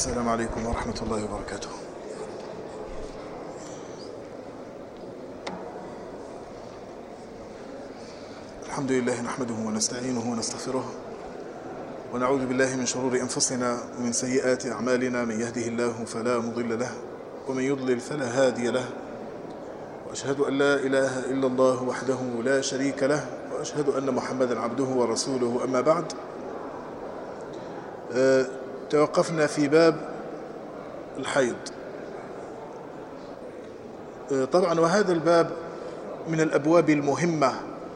السلام عليكم ورحمة الله وبركاته. الحمد لله نحمده ونستعينه ونستغفره ونعوذ بالله من شرور أنفسنا ومن سيئات أعمالنا. من يهده الله فلا مضل له ومن يضلل فلا هادي له، وأشهد أن لا إله إلا الله وحده لا شريك له، وأشهد أن محمدا عبده ورسوله. أما بعد، توقفنا في باب الحيض. طبعا وهذا الباب من الأبواب المهمة،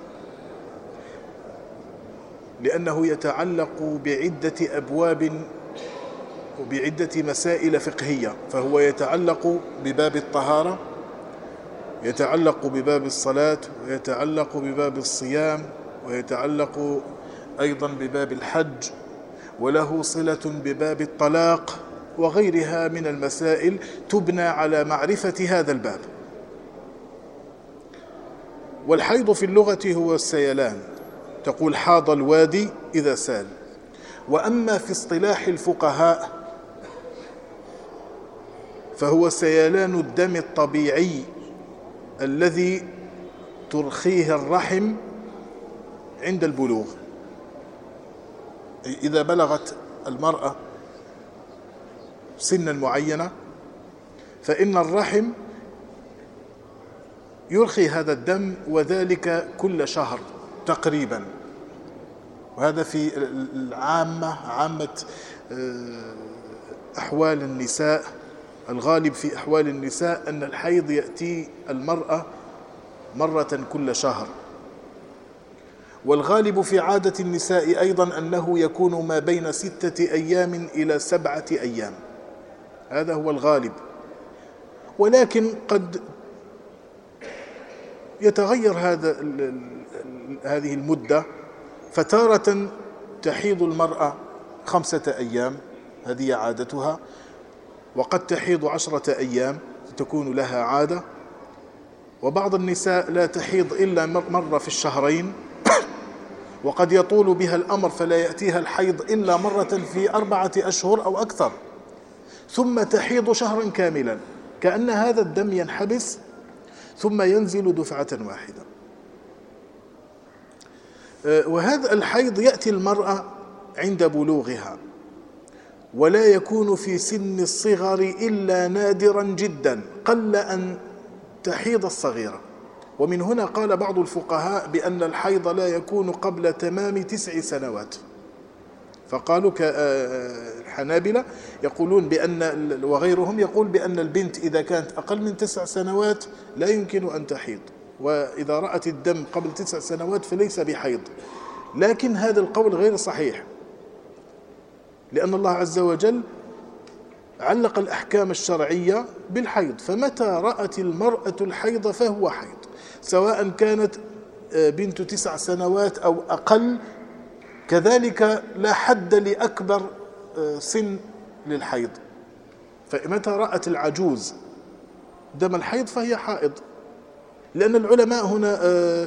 لأنه يتعلق بعدة أبواب وبعدة مسائل فقهية، فهو يتعلق بباب الطهارة، يتعلق بباب الصلاة، ويتعلق بباب الصيام، ويتعلق أيضا بباب الحج، وله صلة بباب الطلاق وغيرها من المسائل تبنى على معرفة هذا الباب. والحيض في اللغة هو السيلان، تقول حاض الوادي إذا سال. وأما في اصطلاح الفقهاء فهو سيلان الدم الطبيعي الذي ترخيه الرحم عند البلوغ. إذا بلغت المرأة سنا معينة فإن الرحم يرخي هذا الدم، وذلك كل شهر تقريبا. وهذا في عامة أحوال النساء. الغالب في أحوال النساء أن الحيض يأتي المرأة مرة كل شهر، والغالب في عادة النساء أيضا أنه يكون ما بين 6 أيام إلى 7 أيام، هذا هو الغالب. ولكن قد يتغير هذه المدة، فتارة تحيض المرأة 5 أيام، هذه عادتها، وقد تحيض 10 أيام تكون لها عادة. وبعض النساء لا تحيض إلا مرة في الشهرين، وقد يطول بها الأمر فلا يأتيها الحيض إلا مرة في 4 أشهر أو أكثر، ثم تحيض شهرا كاملا، كأن هذا الدم ينحبس ثم ينزل دفعة واحدة. وهذا الحيض يأتي المرأة عند بلوغها، ولا يكون في سن الصغر إلا نادرا جدا، قل أن تحيض الصغيرة. ومن هنا قال بعض الفقهاء بأن الحيض لا يكون قبل تمام 9 سنوات، فقالوا كالحنابلة يقولون بأن، وغيرهم يقول بأن البنت إذا كانت أقل من 9 سنوات لا يمكن أن تحيض، وإذا رأت الدم قبل 9 سنوات فليس بحيض. لكن هذا القول غير صحيح، لأن الله عز وجل علق الأحكام الشرعية بالحيض، فمتى رأت المرأة الحيض فهو حيض، سواء كانت بنت 9 سنوات أو أقل. كذلك لا حد لأكبر سن للحيض، فمتى رأت العجوز دم الحيض فهي حائض. لأن العلماء هنا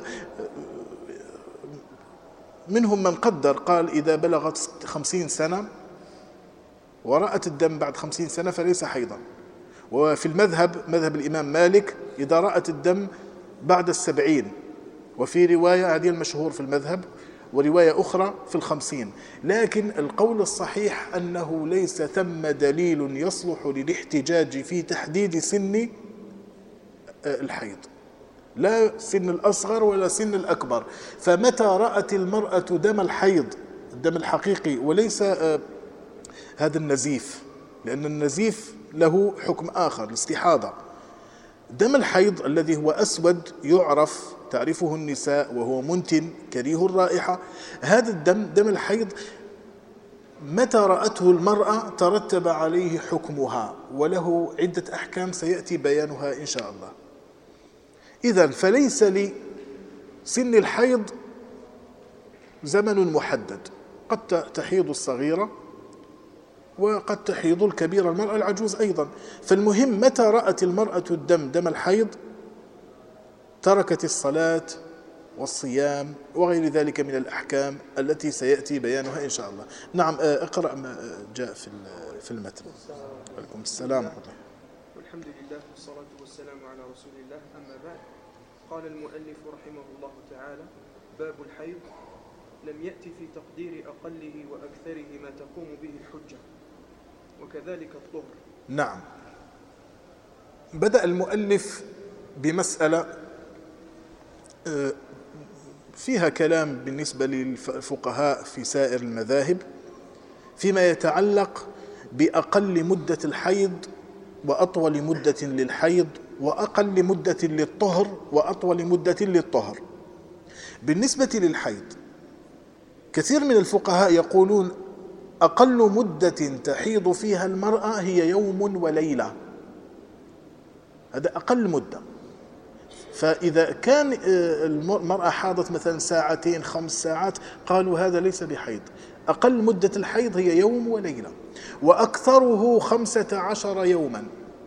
منهم من قدر، قال إذا بلغت 50 سنة ورأت الدم بعد 50 سنة فليس حيضا. وفي مذهب الإمام مالك إذا رأت الدم بعد 70، وفي رواية هذه المشهور في المذهب، ورواية أخرى في 50. لكن القول الصحيح أنه ليس ثم دليل يصلح للاحتجاج في تحديد سن الحيض، لا سن الأصغر ولا سن الأكبر. فمتى رأت المرأة دم الحيض، الدم الحقيقي، وليس هذا النزيف، لأن النزيف له حكم آخر، الاستحاضة. دم الحيض الذي هو أسود يعرف، تعرفه النساء، وهو منتن كريه الرائحة، هذا الدم، دم الحيض، متى رأته المرأة ترتب عليه حكمها، وله عدة أحكام سيأتي بيانها إن شاء الله. إذن فليس لسن الحيض زمن محدد، قد تحيض الصغيرة وقد تحيض الكبيرة، المرأة العجوز أيضا. فالمهم متى رأت المرأة دم الحيض تركت الصلاة والصيام وغير ذلك من الأحكام التي سيأتي بيانها إن شاء الله. نعم، اقرأ ما جاء في المتن. عليكم السلام ورحمة الله. والحمد لله والصلاة والسلام على رسول الله. أما بعد، قال المؤلف رحمه الله تعالى: باب الحيض. لم يأتي في تقدير أقله وأكثره ما تقوم به الحجة، وكذلك الطهر. نعم. بدأ المؤلف بمسألة فيها كلام بالنسبة للفقهاء في سائر المذاهب فيما يتعلق بأقل مدة الحيض وأطول مدة للحيض وأقل مدة للطهر وأطول مدة للطهر. بالنسبة للحيض كثير من الفقهاء يقولون أقل مدة تحيض فيها المرأة هي يوم وليلة، هذا أقل مدة. فإذا كان المرأة حاضت مثلا ساعتين 5 ساعات قالوا هذا ليس بحيض. أقل مدة الحيض هي يوم وليلة، وأكثره 15 يوما.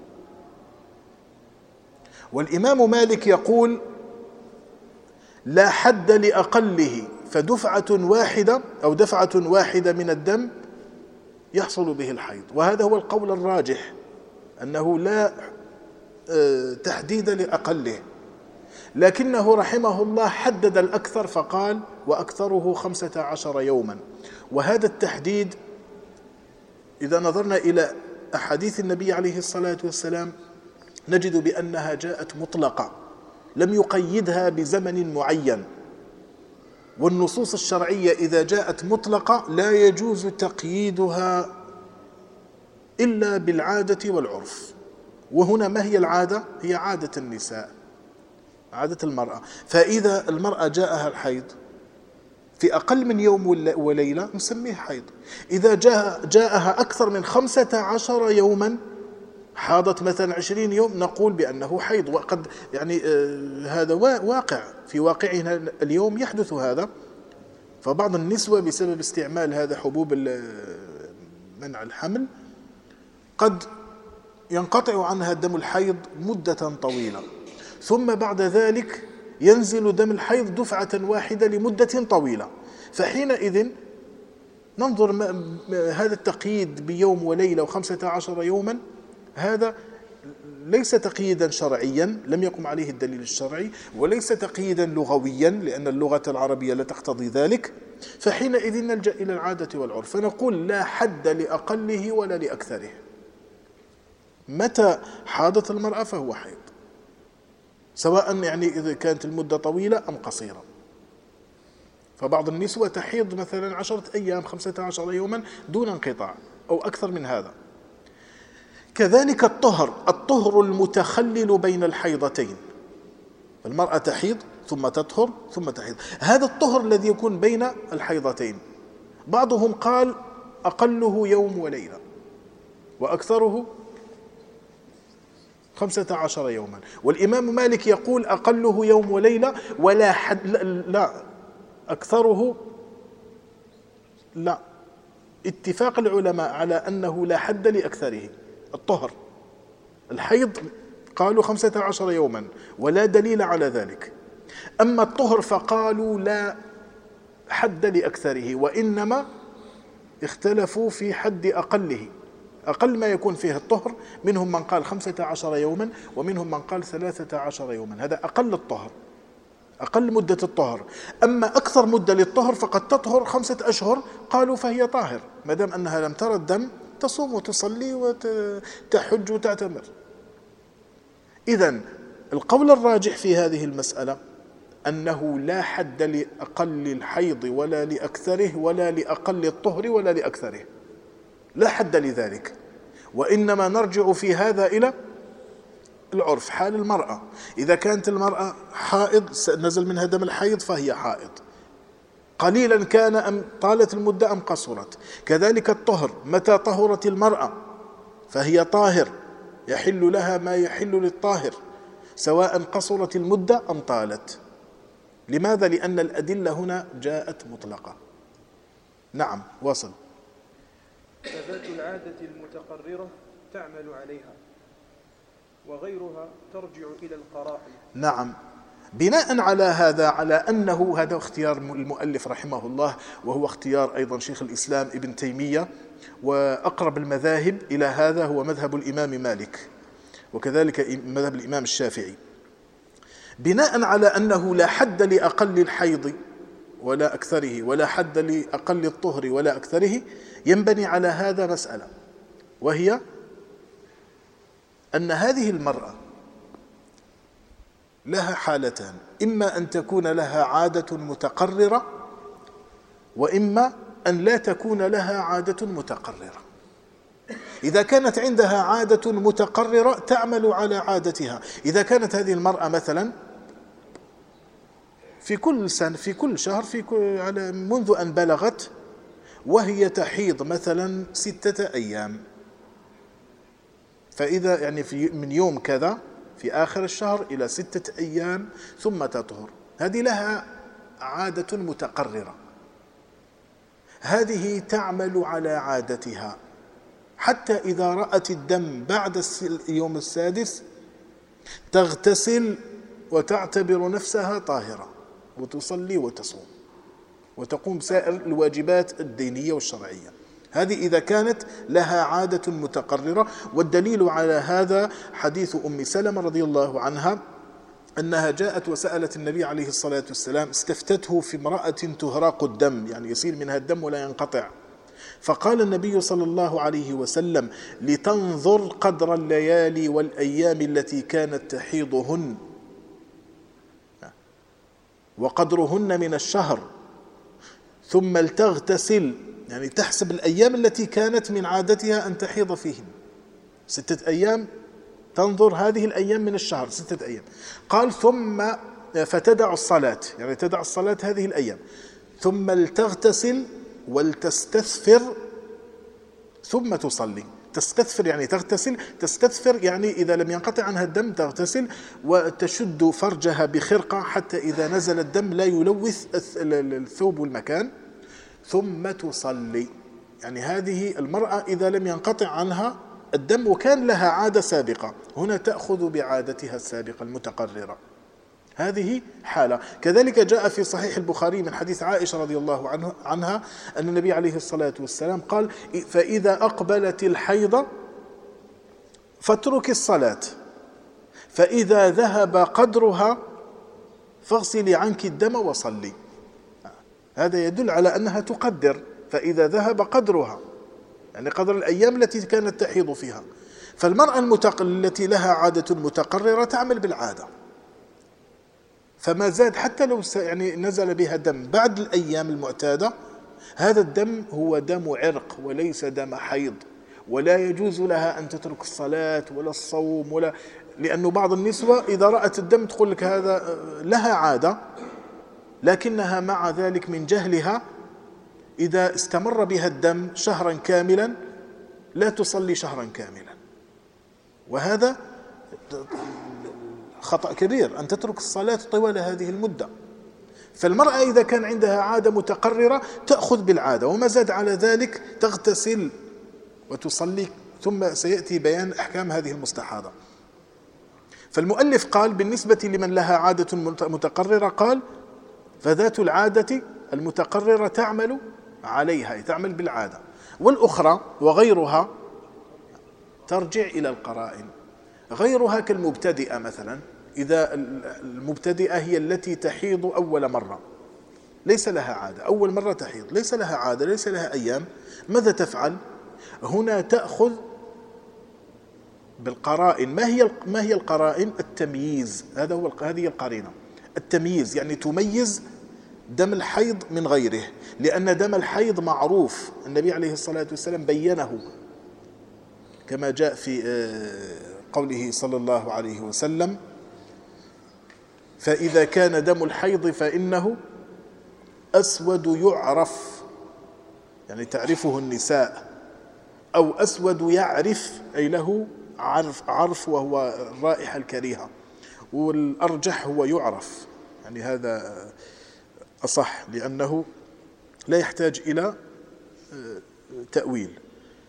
والإمام مالك يقول لا حد لأقله، فدفعة واحدة أو دفعة واحدة من الدم يحصل به الحيض، وهذا هو القول الراجح أنه لا تحديد لأقله. لكنه رحمه الله حدد الأكثر فقال وأكثره 15 يوما. وهذا التحديد إذا نظرنا إلى أحاديث النبي عليه الصلاة والسلام نجد بأنها جاءت مطلقة لم يقيدها بزمن معين. والنصوص الشرعية إذا جاءت مطلقة لا يجوز تقييدها إلا بالعادة والعرف. وهنا ما هي العادة؟ هي عادة النساء، عادة المرأة. فإذا المرأة جاءها الحيض في أقل من يوم وليلة نسميه حيض. إذا جاءها أكثر من 15 يوما، حاضت مثلا 20 يوم، نقول بأنه حيض. وقد يعني هذا واقع في واقعنا اليوم يحدث هذا. فبعض النسوة بسبب استعمال هذا حبوب منع الحمل قد ينقطع عنها دم الحيض مدة طويلة، ثم بعد ذلك ينزل دم الحيض دفعة واحدة لمدة طويلة. فحينئذ ننظر هذا التقييد بيوم وليلة و15 يوما هذا ليس تقييدا شرعيا، لم يقم عليه الدليل الشرعي، وليس تقييدا لغويا لأن اللغة العربية لا تقتضي ذلك. فحينئذ نلجأ إلى العادة والعرف فنقول لا حد لأقله ولا لأكثره. متى حاضت المرأة فهو حيض، سواء يعني إذا كانت المدة طويلة أم قصيرة. فبعض النسوة تحيض مثلا 10 أيام 15 يوما دون انقطاع أو أكثر من هذا. كذلك الطهر المتخلل بين الحيضتين. المرأة تحيض ثم تطهر ثم تحيض، هذا الطهر الذي يكون بين الحيضتين بعضهم قال أقله يوم وليلة وأكثره 15 يوما. والإمام مالك يقول أقله يوم وليلة ولا حد، لا أكثره لا. اتفاق العلماء على أنه لا حد لأكثره. الطهر الحيض قالوا 15 يوما ولا دليل على ذلك. أما الطهر فقالوا لا حد لأكثره، وإنما اختلفوا في حد أقله. أقل ما يكون فيه الطهر منهم من قال 15 يوما ومنهم من قال 13 يوما، هذا أقل الطهر، أقل مدة الطهر. أما أكثر مدة للطهر فقد تطهر 5 أشهر، قالوا فهي طاهر ما دام أنها لم ترى الدم، تصوم وتصلي وتحج وتعتمر. إذن القول الراجح في هذه المسألة أنه لا حد لأقل الحيض ولا لأكثره ولا لأقل الطهر ولا لأكثره، لا حد لذلك. وإنما نرجع في هذا إلى العرف. حال المرأة إذا كانت المرأة حائض نزل منها دم الحيض فهي حائض، قليلا كان أم طالت المدة أم قصرت. كذلك الطهر، متى طهرت المرأة فهي طاهر، يحل لها ما يحل للطاهر سواء قصرت المدة أم طالت. لماذا؟ لأن الأدلة هنا جاءت مطلقة. نعم واصل. فذات العادة المتقررة تعمل عليها، وغيرها ترجع إلى القرائن. نعم، بناء على هذا، على أنه هذا اختيار المؤلف رحمه الله، وهو اختيار أيضا شيخ الإسلام ابن تيمية، وأقرب المذاهب إلى هذا هو مذهب الإمام مالك وكذلك مذهب الإمام الشافعي. بناء على أنه لا حد لأقل الحيض ولا أكثره، ولا حد لأقل الطهر ولا أكثره، ينبني على هذا مسألة، وهي أن هذه المرأة لها حالتان: إما أن تكون لها عادة متقررة، وإما أن لا تكون لها عادة متقررة. إذا كانت عندها عادة متقررة تعمل على عادتها. إذا كانت هذه المرأة مثلا في كل سنة، في كل شهر، منذ أن بلغت وهي تحيض مثلا 6 أيام، فإذا يعني من يوم كذا في آخر الشهر إلى 6 أيام ثم تطهر، هذه لها عادة متقررة، هذه تعمل على عادتها حتى إذا رأت الدم بعد اليوم السادس تغتسل وتعتبر نفسها طاهرة وتصلي وتصوم وتقوم بسائر الواجبات الدينية والشرعية. هذه إذا كانت لها عادة متقررة. والدليل على هذا حديث أم سلمة رضي الله عنها أنها جاءت وسألت النبي عليه الصلاة والسلام، استفتته في امرأة تهراق الدم، يعني يسيل منها الدم ولا ينقطع، فقال النبي صلى الله عليه وسلم: لتنظر قدر الليالي والأيام التي كانت تحيضهن وقدرهن من الشهر، ثم لتغتسل، يعني تحسب الأيام التي كانت من عادتها أن تحيض فيهن 6 أيام، تنظر هذه الأيام من الشهر 6 أيام. قال: ثم فتدع الصلاة، يعني تدع الصلاة هذه الأيام، ثم لتغتسل ولتستثفر ثم تصلي. تستثفر يعني تغتسل، تستثفر يعني إذا لم ينقطع عنها الدم تغتسل وتشد فرجها بخرقة حتى إذا نزل الدم لا يلوث الثوب والمكان، ثم تصلي. يعني هذه المرأة إذا لم ينقطع عنها الدم وكان لها عادة سابقة، هنا تأخذ بعادتها السابقة المتقررة. هذه حالة. كذلك جاء في صحيح البخاري من حديث عائشة رضي الله عنها أن النبي عليه الصلاة والسلام قال: فإذا أقبلت الحيضة فاترك الصلاة، فإذا ذهب قدرها فاغسلي عنك الدم وصلي. هذا يدل على أنها تقدر، فإذا ذهب قدرها يعني قدر الأيام التي كانت تحيض فيها. فالمرأة التي لها عادة متقررة تعمل بالعادة، فما زاد حتى لو يعني نزل بها دم بعد الأيام المعتادة، هذا الدم هو دم عرق وليس دم حيض، ولا يجوز لها أن تترك الصلاة ولا الصوم لأنه بعض النسوة إذا رأت الدم تقول لك هذا لها عادة، لكنها مع ذلك من جهلها إذا استمر بها الدم شهرا كاملا لا تصلي شهرا كاملا، وهذا خطأ كبير أن تترك الصلاة طوال هذه المدة. فالمرأة إذا كان عندها عادة متقررة تأخذ بالعادة، وما زاد على ذلك تغتسل وتصلي، ثم سيأتي بيان أحكام هذه المستحاضة. فالمؤلف قال بالنسبة لمن لها عادة متقررة، قال: فذات العادة المتقررة تعمل عليها، تعمل بالعادة، والأخرى وغيرها ترجع إلى القرائن. غيرها كالمبتدئة مثلا، إذا المبتدئة هي التي تحيض أول مرة ليس لها عادة، أول مرة تحيض ليس لها عادة، ليس لها أيام، ماذا تفعل؟ هنا تأخذ بالقرائن. ما هي القرائن؟ التمييز، هذه القرينة، التمييز، يعني تميز دم الحيض من غيره، لأن دم الحيض معروف، النبي عليه الصلاة والسلام بينه كما جاء في قوله صلى الله عليه وسلم: فإذا كان دم الحيض فإنه أسود يعرف، يعني تعرفه النساء، أو أسود يعرف، أي له عرف وهو الرائحة الكريهة، والأرجح هو يعرف، يعني هذا أصح لأنه لا يحتاج إلى تأويل.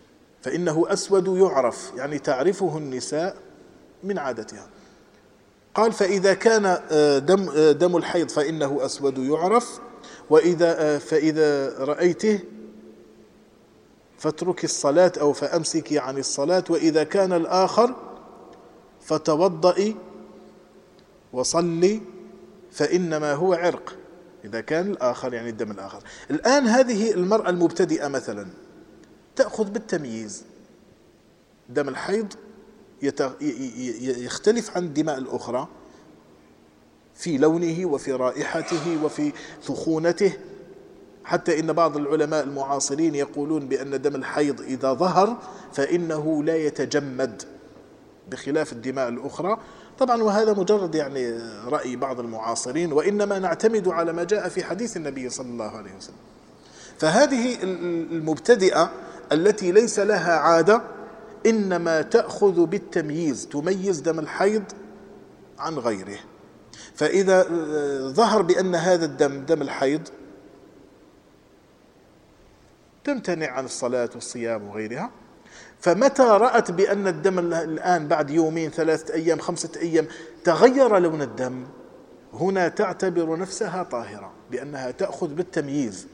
فإنه أسود يعرف، يعني تعرفه النساء من عادتها. قال فإذا كان دم الحيض فإنه أسود يعرف، فإذا رأيته فاترك الصلاة أو فأمسكي عن الصلاة، وإذا كان الآخر فتوضئي وصلي فإنما هو عرق. إذا كان الآخر يعني الدم الآخر. الآن هذه المرأة المبتدئة مثلا تأخذ بالتمييز، دم الحيض يختلف عن الدماء الأخرى في لونه وفي رائحته وفي ثخونته، حتى إن بعض العلماء المعاصرين يقولون بأن دم الحيض إذا ظهر فإنه لا يتجمد بخلاف الدماء الأخرى. طبعا وهذا مجرد يعني رأي بعض المعاصرين، وإنما نعتمد على ما جاء في حديث النبي صلى الله عليه وسلم. فهذه المبتدئة التي ليس لها عادة إنما تأخذ بالتمييز، تميز دم الحيض عن غيره. فإذا ظهر بأن هذا الدم دم الحيض تمتنع عن الصلاة والصيام وغيرها. فمتى رأت بأن الدم الآن بعد يومين 3 أيام 5 أيام تغير لون الدم، هنا تعتبر نفسها طاهرة، لأنها تأخذ بالتمييز،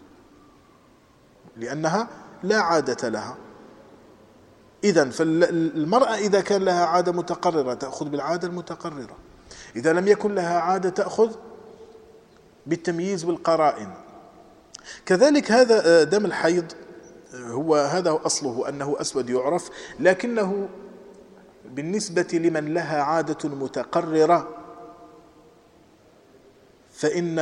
لأنها لا عادة لها. إذن فالمرأة إذا كان لها عادة متقررة تأخذ بالعادة المتقررة، إذا لم يكن لها عادة تأخذ بالتمييز والقرائن. كذلك هذا دم الحيض هذا أصله أنه أسود يعرف، لكنه بالنسبة لمن لها عادة متقررة فإن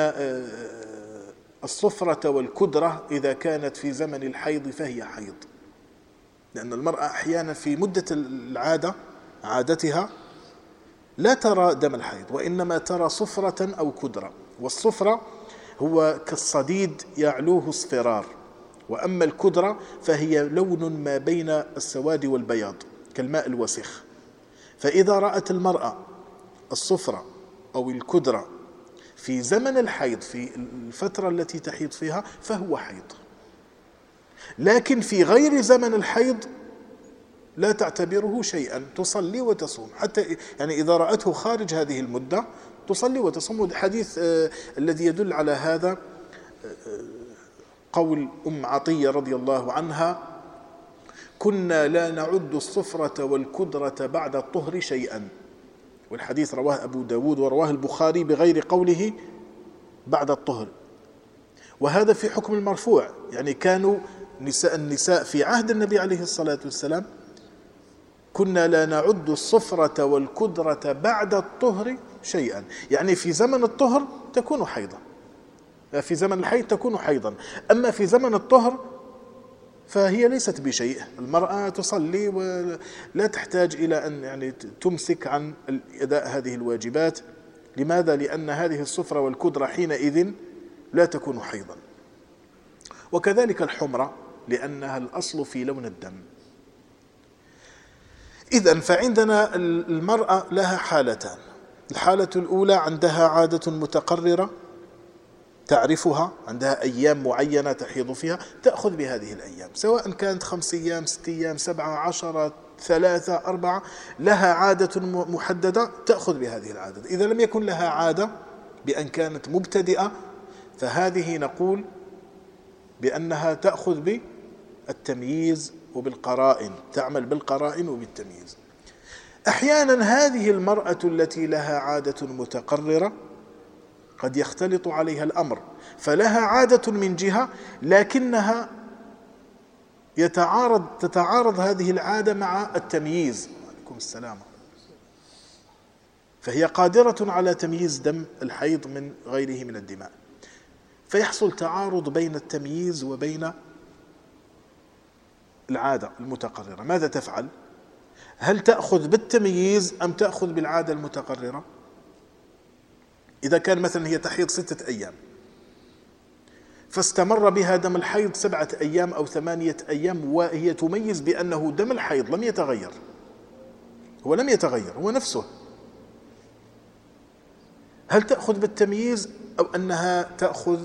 الصفرة والكدرة إذا كانت في زمن الحيض فهي حيض، لأن المرأة أحيانا في مدة العادة عادتها لا ترى دم الحيض، وإنما ترى صفرة أو كدرة. والصفرة هو كالصديد يعلوه اصفرار، وأما الكدرة فهي لون ما بين السواد والبياض كالماء الوسخ. فإذا رأت المرأة الصفرة أو الكدرة في زمن الحيض في الفترة التي تحيض فيها فهو حيض، لكن في غير زمن الحيض لا تعتبره شيئا، تصلي وتصوم. حتى يعني إذا رأته خارج هذه المدة تصلي وتصوم. الحديث الذي يدل على هذا قول عطية رضي الله عنها: كنا لا نعد الصفرة والكدرة بعد الطهر شيئا. والحديث رواه أبو داود ورواه البخاري بغير قوله بعد الطهر، وهذا في حكم المرفوع. يعني كانوا النساء في عهد النبي عليه الصلاة والسلام كنا لا نعد الصفرة والكدرة بعد الطهر شيئا، يعني في زمن الطهر تكون حيضا، في زمن الحيض تكون حيضا، أما في زمن الطهر فهي ليست بشيء. المرأة تصلي ولا تحتاج إلى أن يعني تمسك عن أداء هذه الواجبات. لماذا؟ لأن هذه الصفرة والكدرة حينئذ لا تكون حيضا. وكذلك الحمرة لأنها الأصل في لون الدم. إذن فعندنا المرأة لها حالتان: الحالة الأولى عندها عادة متقررة تعرفها، عندها أيام معينة تحيض فيها تأخذ بهذه الأيام، سواء كانت 5 أيام 6 أيام 7 10 3 4، لها عادة محددة تأخذ بهذه العادة. إذا لم يكن لها عادة بأن كانت مبتدئة فهذه نقول بأنها تأخذ بالتمييز وبالقرائن، تعمل بالقرائن وبالتمييز. أحيانا هذه المرأة التي لها عادة متقررة قد يختلط عليها الأمر، فلها عادة من جهة لكنها تتعارض هذه العادة مع التمييز. عليكم السلام. فهي قادرة على تمييز دم الحيض من غيره من الدماء، فيحصل تعارض بين التمييز وبين العادة المتقررة. ماذا تفعل؟ هل تأخذ بالتمييز أم تأخذ بالعادة المتقررة؟ إذا كان مثلا هي تحيض 6 أيام فاستمر بها دم الحيض 7 أيام أو 8 أيام وهي تميز بأنه دم الحيض لم يتغير، هو لم يتغير، هو نفسه، هل تأخذ بالتمييز أو أنها تأخذ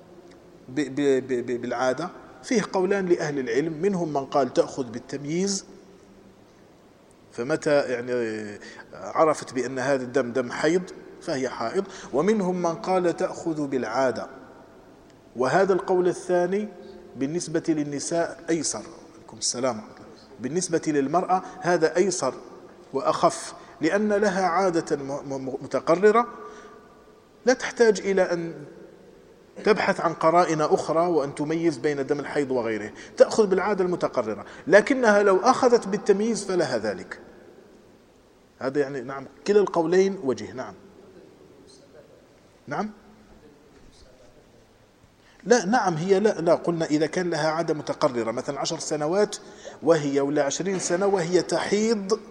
بالعادة؟ فيه قولان لأهل العلم، منهم من قال تأخذ بالتمييز فمتى يعني عرفت بأن هذا الدم دم حيض فهي حائض. ومنهم من قال تأخذ بالعادة، وهذا القول الثاني بالنسبة للنساء أيسر. عليكم السلام. بالنسبة للمرأة هذا أيسر وأخف، لأن لها عادة متقررة لا تحتاج إلى أن تبحث عن قرائن أخرى وأن تميز بين دم الحيض وغيره، تأخذ بالعادة المتقررة. لكنها لو أخذت بالتمييز فلها ذلك. هذا يعني نعم كلا القولين وجه. نعم نعم لا نعم هي لا قلنا إذا كان لها عادة متقررة مثلا 10 سنوات وهي ولا 20 سنة وهي تحيض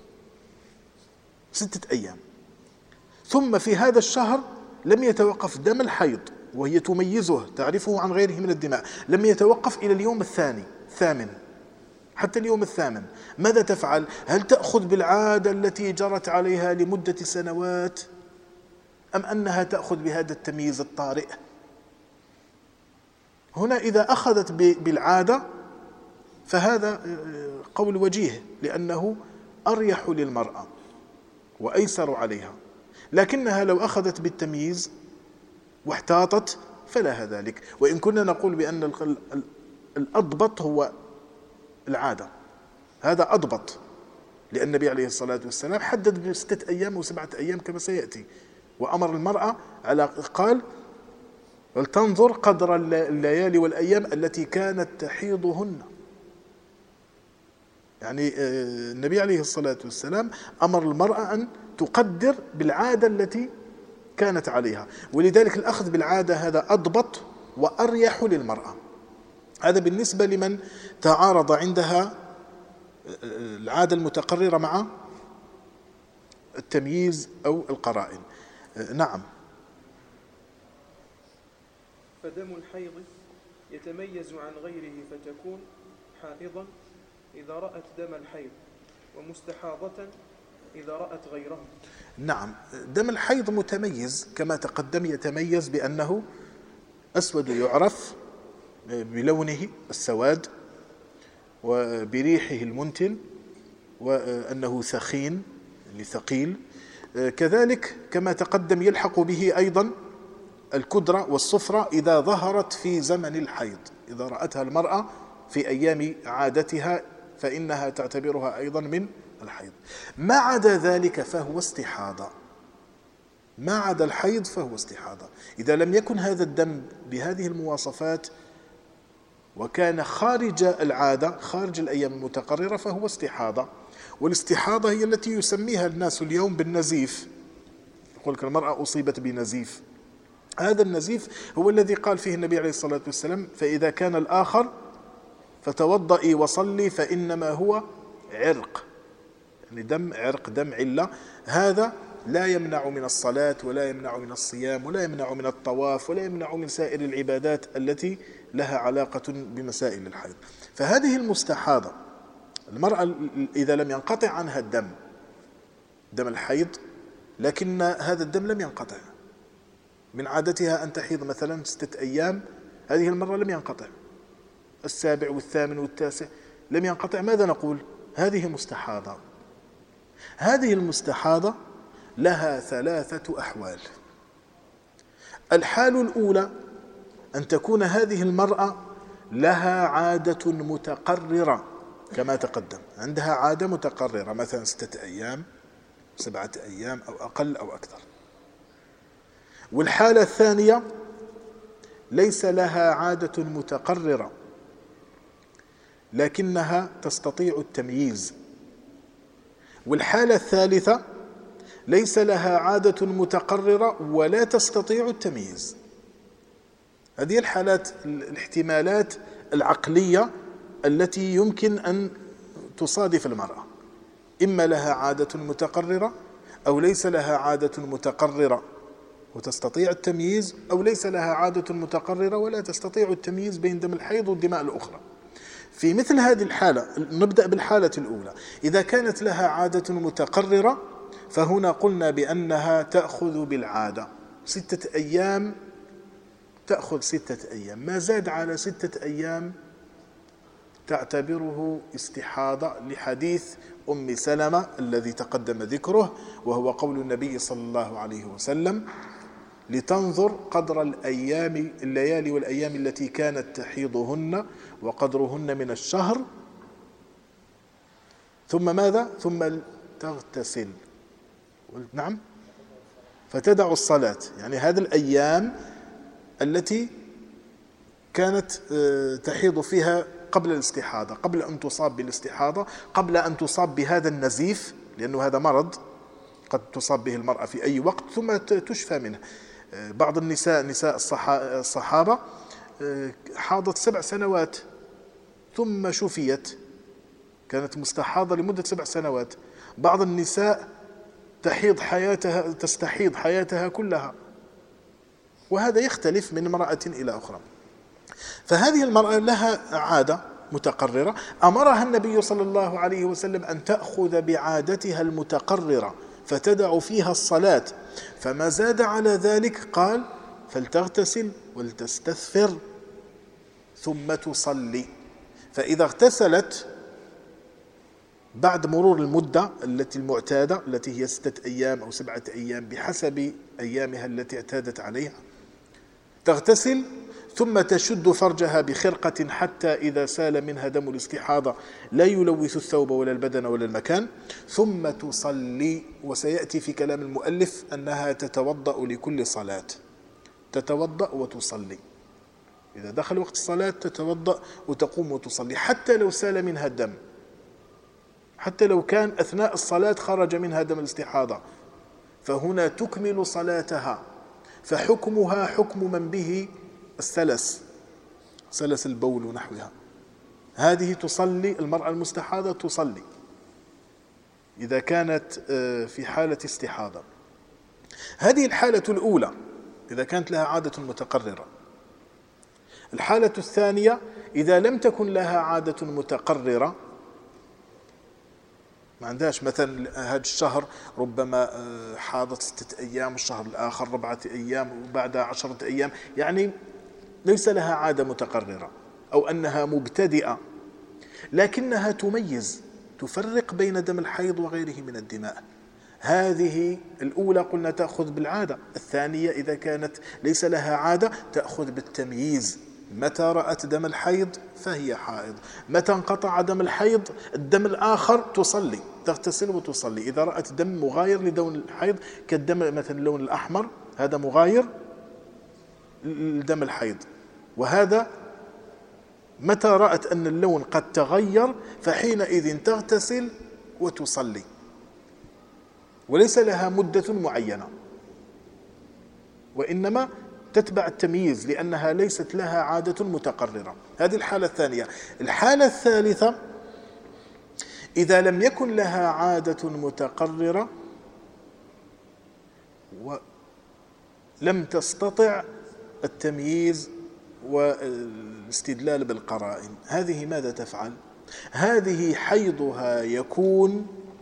6 أيام، ثم في هذا الشهر لم يتوقف دم الحيض وهي تميزه تعرفه عن غيره من الدماء، لم يتوقف إلى اليوم الثامن حتى اليوم الثامن، ماذا تفعل؟ هل تأخذ بالعادة التي جرت عليها لمدة سنوات، أم أنها تأخذ بهذا التمييز الطارئ؟ هنا إذا أخذت بالعادة فهذا قول وجيه، لأنه أريح للمرأة وأيسر عليها. لكنها لو أخذت بالتمييز واحتاطت فلها ذلك. وإن كنا نقول بأن الأضبط هو العادة، هذا أضبط، لأن النبي عليه الصلاة والسلام حدد ب6 أيام و7 أيام كما سيأتي، وأمر المرأة قال ولتنظر قدر الليالي والأيام التي كانت تحيضهن. يعني النبي عليه الصلاة والسلام أمر المرأة أن تقدر بالعادة التي كانت عليها، ولذلك الأخذ بالعادة هذا أضبط وأريح للمرأة. هذا بالنسبة لمن تعارض عندها العادة المتقررة مع التمييز أو القرائن. نعم. فدم الحيض يتميز عن غيره فتكون حائضا إذا رأت دم الحيض، ومستحاضة إذا رأت غيره. نعم، دم الحيض متميز كما تقدم، يتميز بأنه أسود يعرف بلونه السواد وبريحه المنتن وأنه ثخين يعني ثقيل. كذلك كما تقدم يلحق به أيضا الكدرة والصفرة إذا ظهرت في زمن الحيض، إذا رأتها المرأة في أيام عادتها فإنها تعتبرها أيضا من الحيض. ما عدا ذلك فهو استحاضة، ما عدا الحيض فهو استحاضة. إذا لم يكن هذا الدم بهذه المواصفات وكان خارج العادة خارج الأيام المتقررة فهو استحاضة. والاستحاضة هي التي يسميها الناس اليوم بالنزيف، يقول لك المرأة أصيبت بنزيف. هذا النزيف هو الذي قال فيه النبي عليه الصلاة والسلام فإذا كان الآخر فتوضئي وصلي فإنما هو عرق، يعني دم عرق دم علة. هذا لا يمنع من الصلاة ولا يمنع من الصيام ولا يمنع من الطواف ولا يمنع من سائر العبادات التي لها علاقة بمسائل الحيض. فهذه المستحاضة المرأة إذا لم ينقطع عنها الدم دم الحيض، لكن هذا الدم لم ينقطع، من عادتها أن تحيض مثلا 6 أيام، هذه المرة لم ينقطع، 7 و8 و9 لم ينقطع، ماذا نقول؟ هذه مستحاضة. هذه المستحاضة لها 3 أحوال. الحال الأولى أن تكون هذه المرأة لها عادة متقررة كما تقدم، عندها عادة متقررة مثلا 6 أيام 7 أيام أو أقل أو أكثر. والحالة الثانية ليس لها عادة متقررة لكنها تستطيع التمييز. والحالة الثالثة ليس لها عادة متقررة ولا تستطيع التمييز. هذه الحالات الاحتمالات العقلية التي يمكن أن تصادف المرأة، إما لها عادة متقررة أو ليس لها عادة متقررة وتستطيع التمييز، أو ليس لها عادة متقررة ولا تستطيع التمييز بين دم الحيض والدماء الأخرى. في مثل هذه الحالة نبدأ بالحالة الأولى. إذا كانت لها عادة متقررة فهنا قلنا بأنها تأخذ بالعادة 6 أيام، تأخذ 6 أيام، ما زاد على 6 أيام تعتبره استحاضة لحديث أم سلمة الذي تقدم ذكره، وهو قول النبي صلى الله عليه وسلم: لتنظر قدر الليالي والأيام التي كانت تحيضهن وقدرهن من الشهر، ثم ماذا؟ ثم تغتسل، نعم، فتدع الصلاة. يعني هذه الأيام التي كانت تحيض فيها قبل الاستحاضة، قبل أن تصاب بالاستحاضة، قبل أن تصاب بهذا النزيف، لأنه هذا مرض قد تصاب به المرأة في أي وقت ثم تشفى منه. بعض نساء الصحابة حاضت 7 سنوات ثم شفيت، كانت مستحاضة لمدة 7 سنوات. بعض النساء تستحيض حياتها كلها، وهذا يختلف من امرأة إلى أخرى. فهذه المرأة لها عادة متقررة، أمرها النبي صلى الله عليه وسلم أن تأخذ بعادتها المتقررة فتدع فيها الصلاة، فما زاد على ذلك قال: فلتغتسل ولتستثفر ثم تصلي. فإذا اغتسلت بعد مرور المدة التي المعتادة التي هي 6 أيام أو 7 أيام بحسب أيامها التي اعتادت عليها، تغتسل ثم تشد فرجها بخرقة حتى إذا سال منها دم الاستحاضة لا يلوث الثوب ولا البدن ولا المكان، ثم تصلي. وسيأتي في كلام المؤلف أنها تتوضأ لكل صلاة، تتوضأ وتصلي. إذا دخل وقت الصلاة تتوضأ وتقوم وتصلي، حتى لو سال منها الدم، حتى لو كان أثناء الصلاة خرج منها دم الاستحاضة، فهنا تكمل صلاتها، فحكمها حكم من به سلس البول ونحوها. هذه تصلي، المرأة المستحاضة تصلي إذا كانت في حالة استحاضة. هذه الحالة الأولى إذا كانت لها عادة متقررة. الحالة الثانية إذا لم تكن لها عادة متقررة، ما عندهاش مثلا هذا الشهر ربما حاضت 6 أيام، الشهر الآخر 4 أيام وبعدها 10 أيام، يعني ليس لها عادة متقررة، أو أنها مبتدئة لكنها تفرق بين دم الحيض وغيره من الدماء. هذه الأولى قلنا تأخذ بالعادة. الثانية إذا كانت ليس لها عادة تأخذ بالتمييز، متى رأت دم الحيض فهي حائض، متى انقطع دم الحيض الدم الآخر تصلي، تغتسل وتصلي. إذا رأت دم مغاير لدم الحيض كالدم مثلا اللون الأحمر، هذا مغاير لدم الحيض، وهذا متى رأت أن اللون قد تغير فحينئذ تغتسل وتصلي، وليس لها مدة معينة، وإنما تتبع التمييز لأنها ليست لها عادة متقررة. هذه الحالة الثانية. الحالة الثالثة إذا لم يكن لها عادة متقررة ولم تستطع التمييز والاستدلال بالقرائن، هذه ماذا تفعل؟ هذه حيضها يكون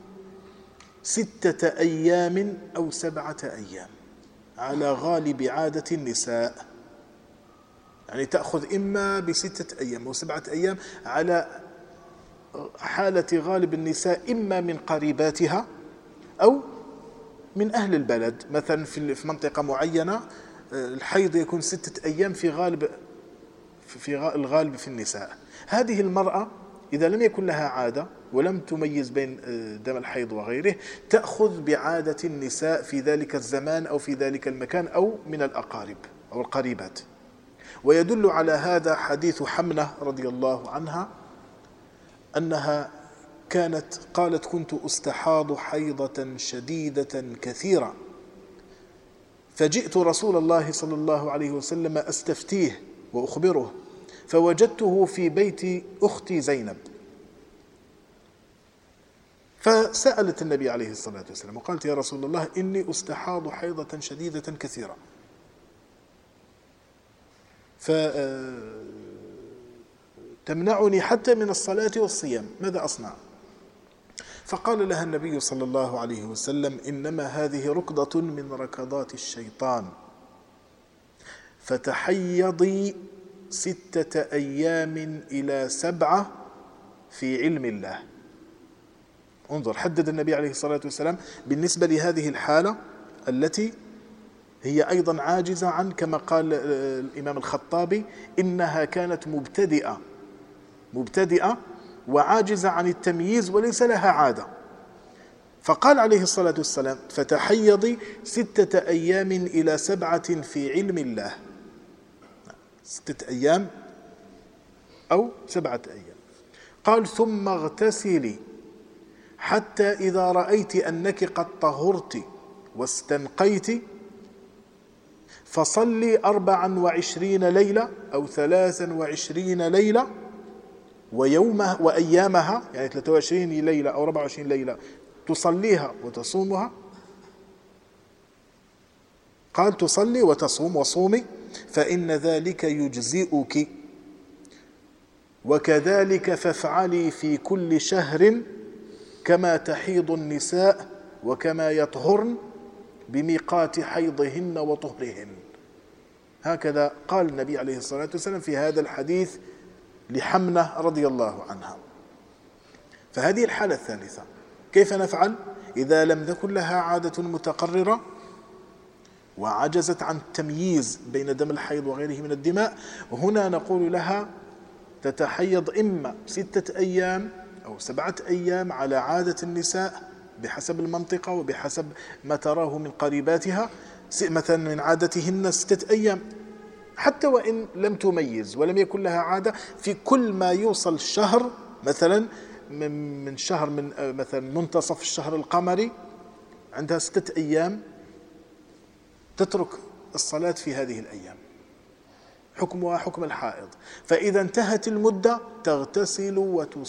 6 أيام أو 7 أيام على غالب عادة النساء، يعني تأخذ إما ب6 أيام أو 7 أيام على حالة غالب النساء، إما من قريباتها أو من أهل البلد. مثلا في منطقة معينة الحيض يكون 6 أيام في الغالب في النساء. هذه المرأة إذا لم يكن لها عادة ولم تميز بين دم الحيض وغيره تأخذ بعادة النساء في ذلك الزمان أو في ذلك المكان أو من الأقارب أو القريبات. ويدل على هذا حديث حمنة رضي الله عنها أنها قالت: كنت أستحاض حيضة شديدة كثيرة، فجئت رسول الله صلى الله عليه وسلم أستفتيه وأخبره، فوجدته في بيت أختي زينب، فسألت النبي عليه الصلاة والسلام وقالت: يا رسول الله إني أستحاض حيضة شديدة كثيرة، فتمنعني حتى من الصلاة والصيام، ماذا أصنع؟ فقال لها النبي صلى الله عليه وسلم: إنما هذه ركضة من ركضات الشيطان، فتحيضي 6 أيام إلى 7 في علم الله. انظر، حدد النبي عليه الصلاة والسلام بالنسبة لهذه الحالة التي هي أيضا عاجزة عن، كما قال الإمام الخطابي، إنها كانت مبتدئة وعاجزة عن التمييز وليس لها عادة. فقال عليه الصلاة والسلام: فتحيضي 6 أيام إلى 7 في علم الله. 6 أيام أو 7 أيام. قال: ثم اغتسلي حتى إذا رأيت أنك قد طهرت واستنقيت فصلي 24 ليلة أو 23 ليلة ويومها وأيامها، يعني 23 ليلة أو 24 ليلة تصليها وتصومها. قال: تصلي وتصوم وصومي فإن ذلك يجزئك، وكذلك فافعلي في كل شهر كما تحيض النساء وكما يطهرن بميقات حيضهن وطهرهن. هكذا قال النبي عليه الصلاة والسلام في هذا الحديث لحمنة رضي الله عنها. فهذه الحالة الثالثة، كيف نفعل إذا لم تكن لها عادة متقررة وعجزت عن التمييز بين دم الحيض وغيره من الدماء؟ هنا نقول لها تتحيض إما 6 أيام أو 7 أيام على عادة النساء بحسب المنطقة وبحسب ما تراه من قريباتها، مثلا من عادتهن 6 أيام، حتى وإن لم تميز ولم يكن لها عادة. في كل ما يوصل الشهر، مثلا من شهر، من مثلا منتصف الشهر القمري، عندها 6 أيام تترك الصلاة في هذه الأيام، حكمها حكم الحائض. فإذا انتهت المدة تغتسل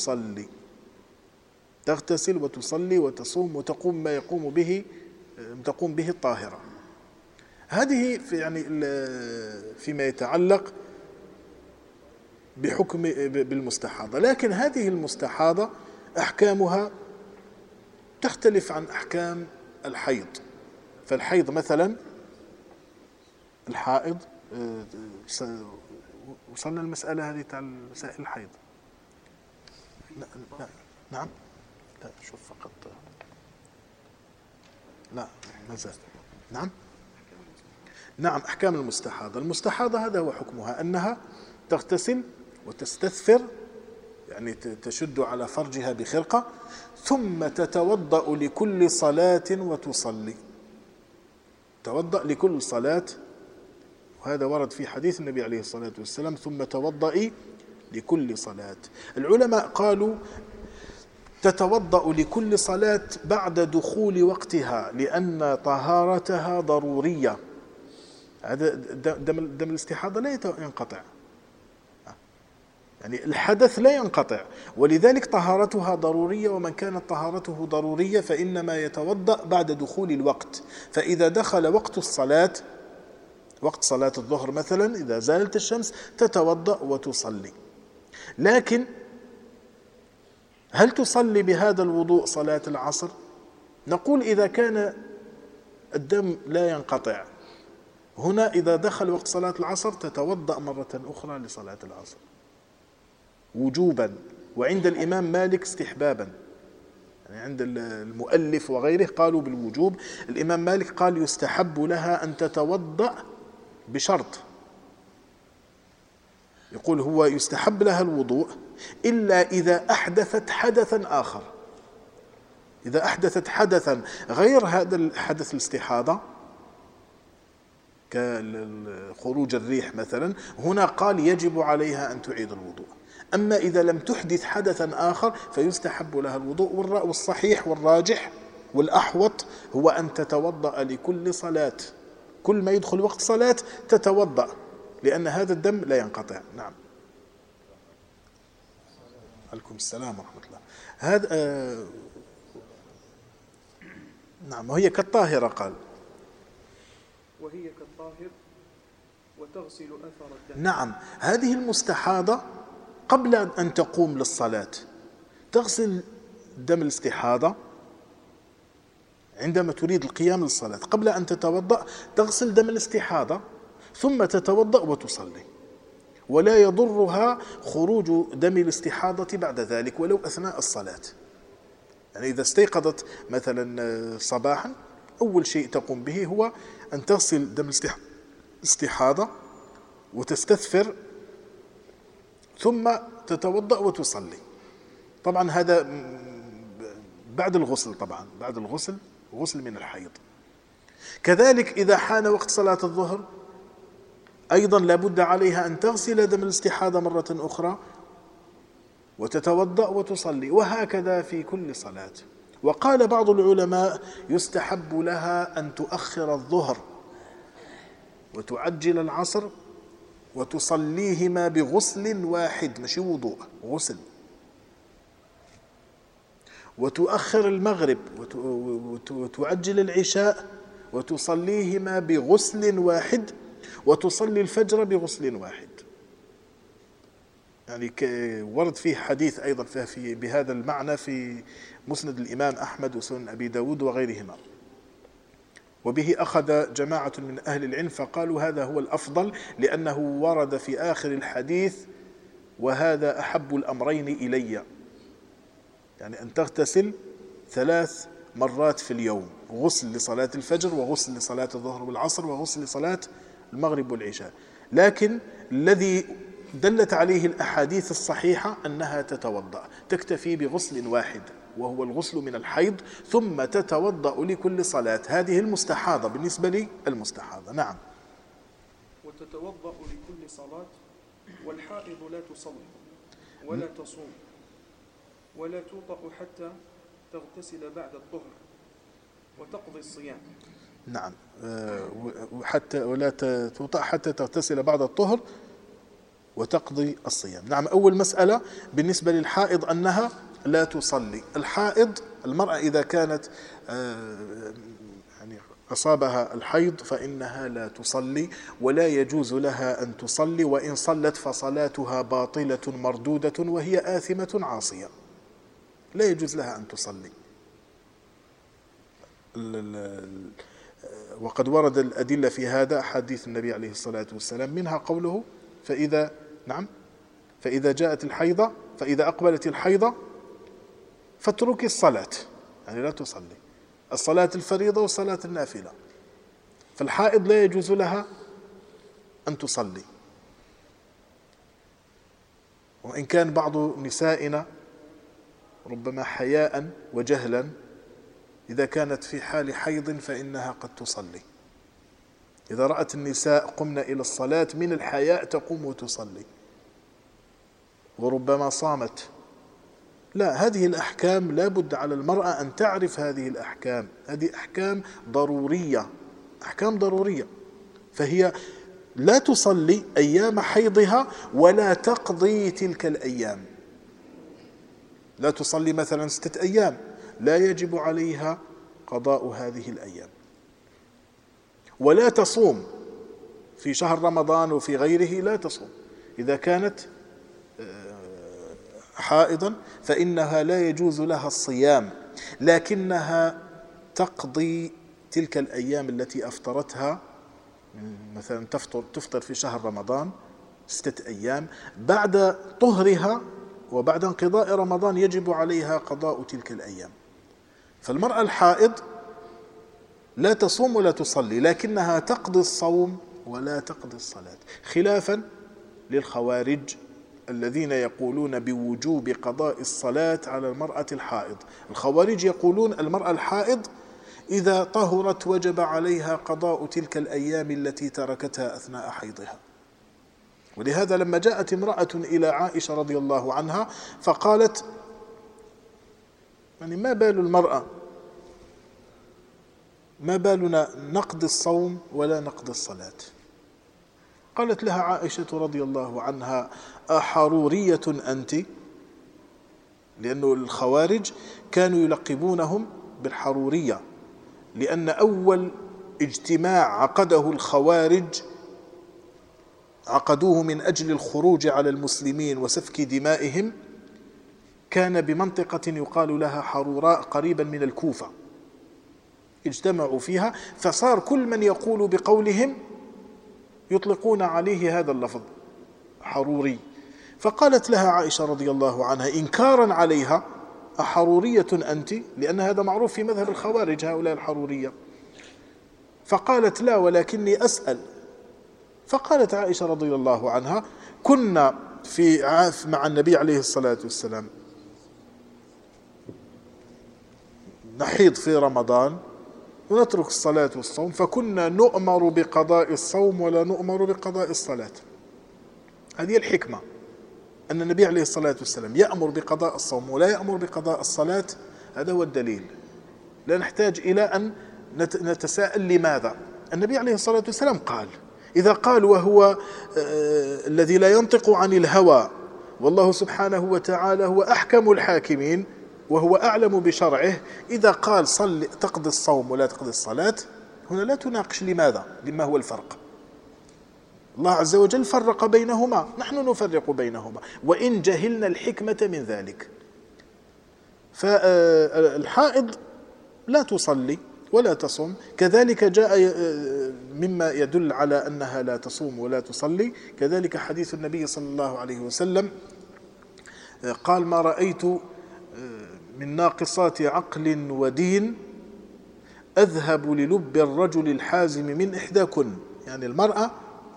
وتصلي وتصوم وتقوم ما تقوم به الطاهرة. هذه يعني فيما يتعلق بحكم بالمستحاضة. لكن هذه المستحاضة أحكامها تختلف عن أحكام الحيض. فالحيض مثلا، الحائض، وصلنا المسألة هذه تاع مسائل الحيض. نعم، لا شوف فقط، لا ما زال. نعم، أحكام المستحاضة. المستحاضة هذا هو حكمها، أنها تغتسل وتستثفر، يعني تشد على فرجها بخرقة، ثم تتوضأ لكل صلاة وتصلي. توضأ لكل صلاة، وهذا ورد في حديث النبي عليه الصلاة والسلام: ثم توضئي لكل صلاة. العلماء قالوا تتوضأ لكل صلاة بعد دخول وقتها، لأن طهارتها ضرورية. هذا دم الاستحاضة لا ينقطع، يعني الحدث لا ينقطع، ولذلك طهارتها ضرورية. ومن كانت طهارته ضرورية فإنما يتوضأ بعد دخول الوقت. فإذا دخل وقت الصلاة، وقت صلاة الظهر مثلا، إذا زالت الشمس تتوضأ وتصلي. لكن هل تصلي بهذا الوضوء صلاة العصر؟ نقول إذا كان الدم لا ينقطع، هنا إذا دخل وقت صلاة العصر تتوضأ مرة أخرى لصلاة العصر وجوبا، وعند الإمام مالك استحبابا. يعني عند المؤلف وغيره قالوا بالوجوب، الإمام مالك قال يستحب لها أن تتوضأ بشرط، يقول هو يستحب لها الوضوء إلا إذا أحدثت حدثا آخر. إذا أحدثت حدثا غير هذا الحدث الاستحاضة كخروج الريح مثلا، هنا قال يجب عليها أن تعيد الوضوء. أما إذا لم تحدث حدثا آخر فيستحب لها الوضوء. والصحيح والراجح والأحوط هو أن تتوضأ لكل صلاة، كل ما يدخل وقت صلاة تتوضأ، لأن هذا الدم لا ينقطع. نعم، عليكم السلام ورحمة الله. هذا نعم، وهي كالطاهرة قال، وهي كالطاهر وتغسل أثر الدم. نعم، هذه المستحاضة قبل أن تقوم للصلاة تغسل دم الاستحاضة. عندما تريد القيام للصلاة قبل أن تتوضأ تغسل دم الاستحاضة، ثم تتوضأ وتصلي. ولا يضرها خروج دم الاستحاضة بعد ذلك ولو أثناء الصلاة. يعني إذا استيقظت مثلا صباحا أول شيء تقوم به هو أن تغسل دم الاستحاضة وتستثفر ثم تتوضأ وتصلي. طبعا هذا بعد الغسل، طبعا بعد الغسل، غسل من الحيض. كذلك إذا حان وقت صلاة الظهر أيضا لابد عليها أن تغسل دم الاستحاضة مرة أخرى وتتوضأ وتصلي، وهكذا في كل صلاة. وقال بعض العلماء يستحب لها أن تؤخر الظهر وتعجل العصر وتصليهما بغسل واحد، مش وضوء، غسل، وتؤخر المغرب وتعجل العشاء وتصليهما بغسل واحد، وتصلي الفجر بغسل واحد. يعني ورد فيه حديث أيضا بهذا المعنى في مسند الإمام أحمد وسنن أبي داود وغيرهما، وبه أخذ جماعة من أهل العلم فقالوا هذا هو الأفضل، لأنه ورد في آخر الحديث وهذا أحب الأمرين إلي، يعني أن تغتسل 3 مرات في اليوم، غسل لصلاة الفجر وغسل لصلاة الظهر والعصر وغسل لصلاة المغرب والعشاء. لكن الذي دلت عليه الأحاديث الصحيحة أنها تتوضأ، تكتفي بغسل واحد وهو الغسل من الحيض، ثم تتوضأ لكل صلاة. هذه المستحاضة بالنسبة لي المستحاضة. نعم. وتتوضأ لكل صلاة، والحائض لا تصلي ولا تصوم ولا توطأ حتى تغتسل بعد الظهر وتقضي الصيام. نعم، حتى ولا توطأ حتى تغتسل بعد الطهر وتقضي الصيام. نعم، أول مسألة بالنسبة للحائض أنها لا تصلي. الحائض المرأة إذا كانت يعني أصابها الحيض فإنها لا تصلي، ولا يجوز لها أن تصلي، وإن صلت فصلاتها باطلة مردودة وهي آثمة عاصية، لا يجوز لها أن تصلي. وقد ورد الأدلة في هذا حديث النبي عليه الصلاة والسلام، منها قوله فإذا جاءت الحيضة، فإذا أقبلت الحيضة فاتركي الصلاة، يعني لا تصلي، الصلاة الفريضة والصلاة النافلة. فالحائض لا يجوز لها أن تصلي. وإن كان بعض نسائنا ربما حياء وجهلا إذا كانت في حال حيض فإنها قد تصلي، إذا رأت النساء قمن إلى الصلاة من الحياء تقوم وتصلي، وربما صامت. لا، هذه الأحكام لا بد على المرأة أن تعرف هذه الأحكام، هذه أحكام ضرورية، أحكام ضرورية. فهي لا تصلي أيام حيضها ولا تقضي تلك الأيام، لا تصلي مثلا 6 أيام، لا يجب عليها قضاء هذه الأيام. ولا تصوم في شهر رمضان وفي غيره، لا تصوم إذا كانت حائضا، فإنها لا يجوز لها الصيام، لكنها تقضي تلك الأيام التي أفطرتها. مثلا تفطر في شهر رمضان 6 أيام، بعد طهرها وبعد انقضاء رمضان يجب عليها قضاء تلك الأيام. فالمرأة الحائض لا تصوم ولا تصلي، لكنها تقضي الصوم ولا تقضي الصلاة، خلافا للخوارج الذين يقولون بوجوب قضاء الصلاة على المرأة الحائض. الخوارج يقولون المرأة الحائض إذا طهرت وجب عليها قضاء تلك الأيام التي تركتها أثناء حيضها. ولهذا لما جاءت امرأة إلى عائشة رضي الله عنها فقالت: يعني ما بال المرأة، ما بالنا نقضي الصوم ولا نقضي الصلاة؟ قالت لها عائشة رضي الله عنها: أحرورية أنت؟ لأن الخوارج كانوا يلقبونهم بالحرورية، لأن أول اجتماع عقده الخوارج عقدوه من أجل الخروج على المسلمين وسفك دمائهم كان بمنطقة يقال لها حروراء قريبا من الكوفة، اجتمعوا فيها، فصار كل من يقول بقولهم يطلقون عليه هذا اللفظ، حروري. فقالت لها عائشة رضي الله عنها إنكارا عليها: أحرورية أنت؟ لأن هذا معروف في مذهب الخوارج هؤلاء الحرورية. فقالت: لا، ولكني أسأل. فقالت عائشة رضي الله عنها: كنا مع النبي عليه الصلاة والسلام نحيض في رمضان ونترك الصلاة والصوم، فكنا نؤمر بقضاء الصوم ولا نؤمر بقضاء الصلاة. هذه الحكمة، أن النبي عليه الصلاة والسلام يأمر بقضاء الصوم ولا يأمر بقضاء الصلاة. هذا هو الدليل. لا نحتاج إلى أن نتساءل لماذا. النبي عليه الصلاة والسلام قال، إذا قال وهو الذي لا ينطق عن الهوى، والله سبحانه وتعالى هو أحكم الحاكمين وهو أعلم بشرعه، إذا قال صل تقضي الصوم ولا تقضي الصلاة، هنا لا تناقش لماذا، لما هو الفرق. الله عز وجل فرق بينهما، نحن نفرق بينهما وإن جهلنا الحكمة من ذلك. فالحائض لا تصلي ولا تصوم. كذلك جاء مما يدل على أنها لا تصوم ولا تصلي كذلك حديث النبي صلى الله عليه وسلم قال: ما رأيت من ناقصات عقل ودين أذهب للب الرجل الحازم من إحداكن. يعني المرأة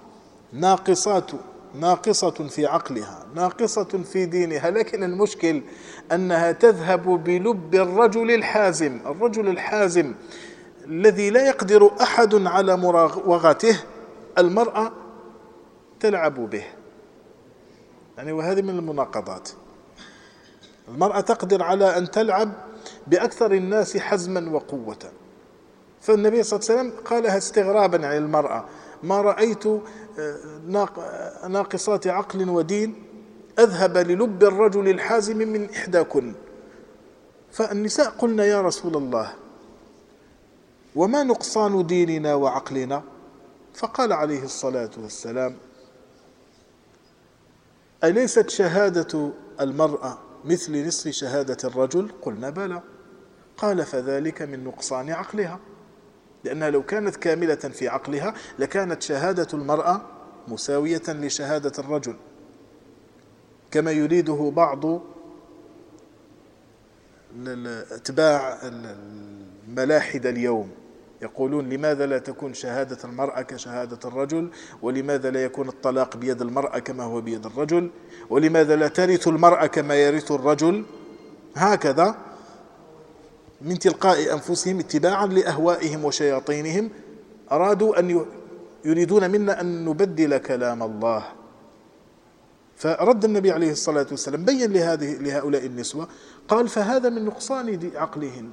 ناقصة في عقلها، ناقصة في دينها، لكن المشكل أنها تذهب بلب الرجل الحازم. الرجل الحازم الذي لا يقدر أحد على مراوغته، المرأة تلعب به. يعني وهذه من المناقضات. المرأة تقدر على أن تلعب بأكثر الناس حزما وقوة. فالنبي صلى الله عليه وسلم قالها استغرابا عن المرأة: ما رأيت ناقصات عقل ودين أذهب للب الرجل الحازم من إحداكن. فالنساء قلنا: يا رسول الله، وما نقصان ديننا وعقلنا؟ فقال عليه الصلاة والسلام: أليست شهادة المرأة مثل نصف شهادة الرجل؟ قلنا: بلى. قال: فذلك من نقصان عقلها، لأنها لو كانت كاملة في عقلها لكانت شهادة المرأة مساوية لشهادة الرجل، كما يريده بعض أتباع الملاحدة اليوم. يقولون: لماذا لا تكون شهادة المرأة كشهادة الرجل؟ ولماذا لا يكون الطلاق بيد المرأة كما هو بيد الرجل؟ ولماذا لا ترث المرأة كما يرث الرجل؟ هكذا من تلقاء أنفسهم اتباعا لأهوائهم وشياطينهم أرادوا أن يريدون منا أن نبدل كلام الله. فرد النبي عليه الصلاة والسلام بين لهؤلاء النسوة، قال: فهذا من نقصان عقلهن.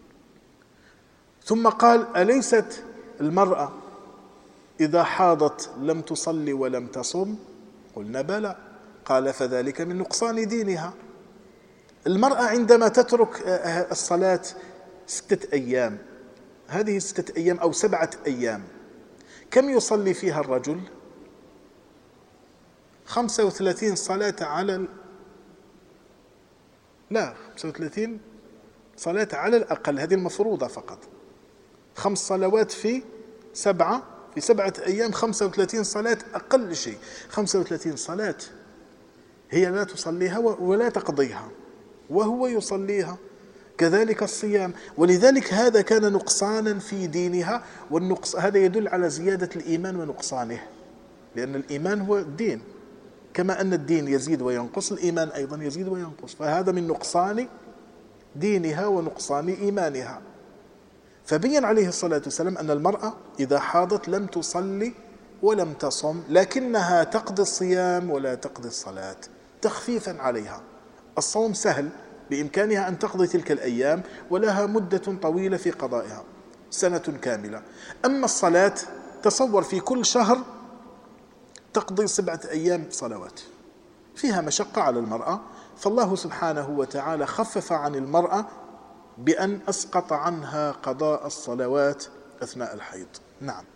ثم قال: أليست المرأة إذا حاضت لم تصلي ولم تصم؟ قلنا: بلى. قال: فذلك من نقصان دينها. المرأة عندما تترك الصلاة 6 أيام، هذه 6 أيام أو 7 أيام، كم يصلي فيها الرجل؟ 35 صلاة على 35 صلاة على الأقل، هذه المفروضة فقط. 5 صلوات في 7 أيام، 35 صلاة أقل شيء. 35 صلاة هي لا تصليها ولا تقضيها وهو يصليها. كذلك الصيام. ولذلك هذا كان نقصانا في دينها، هذا يدل على زيادة الإيمان ونقصانه، لأن الإيمان هو الدين، كما أن الدين يزيد وينقص، الإيمان أيضا يزيد وينقص. فهذا من نقصان دينها ونقصان إيمانها. فبين عليه الصلاة والسلام أن المرأة إذا حاضت لم تصلي ولم تصم، لكنها تقضي الصيام ولا تقضي الصلاة تخفيفا عليها. الصوم سهل، بإمكانها أن تقضي تلك الأيام ولها مدة طويلة في قضائها، 1 سنة كاملة. أما الصلاة تصور في كل شهر تقضي 7 أيام صلوات، فيها مشقة على المرأة. فالله سبحانه وتعالى خفف عن المرأة بأن أسقط عنها قضاء الصلوات أثناء الحيض. نعم.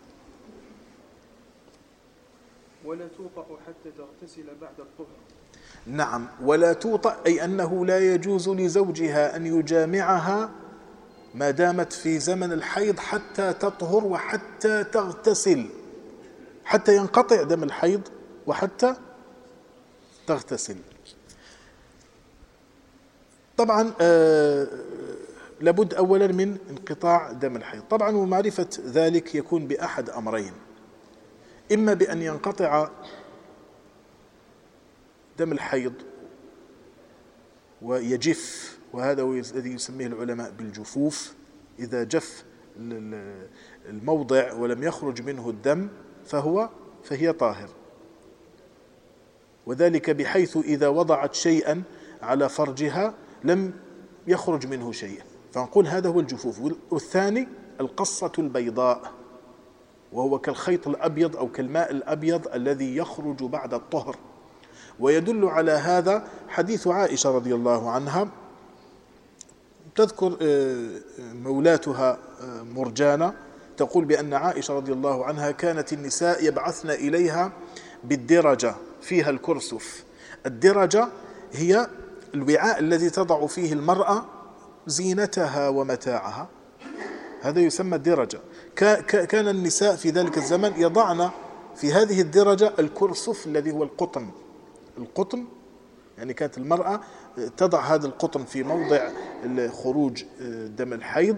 ولا توطأ حتى تغتسل بعد الطهر. نعم، ولا توطأ أي أنه لا يجوز لزوجها أن يجامعها ما دامت في زمن الحيض حتى تطهر وحتى تغتسل، حتى ينقطع دم الحيض وحتى تغتسل. طبعا لابد أولا من انقطاع دم الحيض. طبعا ومعرفة ذلك يكون بأحد أمرين: إما بأن ينقطع دم الحيض ويجف، وهذا هو الذي يسميه العلماء بالجفوف. إذا جف الموضع ولم يخرج منه الدم فهي طاهر، وذلك بحيث إذا وضعت شيئا على فرجها لم يخرج منه شيء، فنقول هذا هو الجفوف. والثاني القصة البيضاء، وهو كالخيط الأبيض أو كالماء الأبيض الذي يخرج بعد الطهر. ويدل على هذا حديث عائشة رضي الله عنها، تذكر مولاتها مرجانة تقول بأن عائشة رضي الله عنها كانت النساء يبعثن إليها بالدرجة فيها الكرسف. الدرجة هي الوعاء الذي تضع فيه المرأة زينتها ومتاعها، هذا يسمى الدرجة. كان النساء في ذلك الزمن يضعن في هذه الدرجة الكرسف الذي هو القطن، يعني كانت المرأة تضع هذا القطن في موضع خروج دم الحيض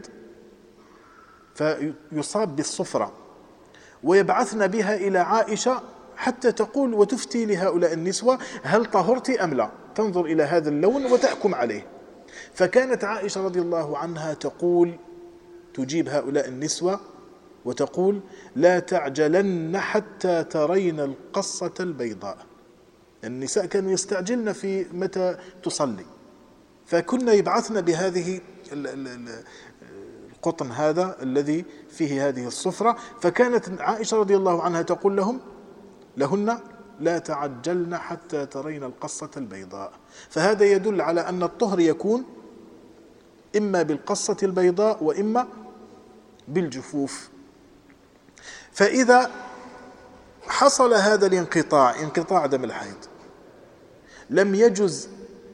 فيصاب بالصفرة، ويبعثن بها إلى عائشة حتى تقول وتفتي لهؤلاء النسوة هل طهرت أم لا، تنظر إلى هذا اللون وتحكم عليه. فكانت عائشة رضي الله عنها تجيب هؤلاء النسوة وتقول لا تعجلن حتى ترين القصة البيضاء. النساء كانوا يستعجلن في متى تصلي، فكنا يبعثن بهذه القطن هذا الذي فيه هذه الصفرة. فكانت عائشة رضي الله عنها تقول لهن لا تعجلن حتى ترين القصة البيضاء. فهذا يدل على أن الطهر يكون إما بالقصة البيضاء وإما بالجفوف. فإذا حصل هذا انقطاع دم الحيض، لم يجز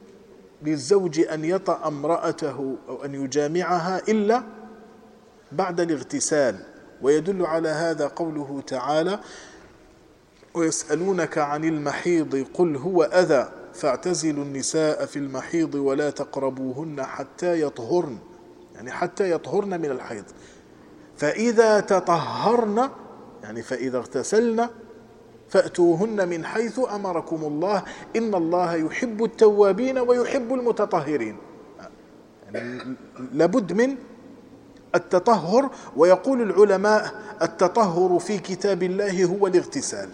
للزوج أن يطأ امرأته أو أن يجامعها إلا بعد الاغتسال. ويدل على هذا قوله تعالى ويسألونك عن المحيض قل هو أذى فاعتزلوا النساء في المحيض ولا تقربوهن حتى يطهرن، يعني حتى يطهرن من الحيض. فإذا تطهرن يعني فإذا اغتسلن فأتوهن من حيث أمركم الله إن الله يحب التوابين ويحب المتطهرين. يعني لابد من التطهر. ويقول العلماء التطهر في كتاب الله هو الاغتسال.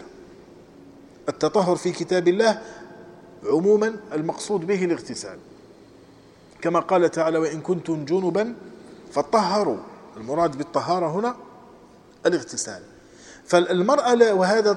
التطهر في كتاب الله عموما المقصود به الاغتسال، كما قال تعالى وإن كنتم جنبا فطهروا. المراد بالطهارة هنا الاغتسال. فالمرأة، وهذا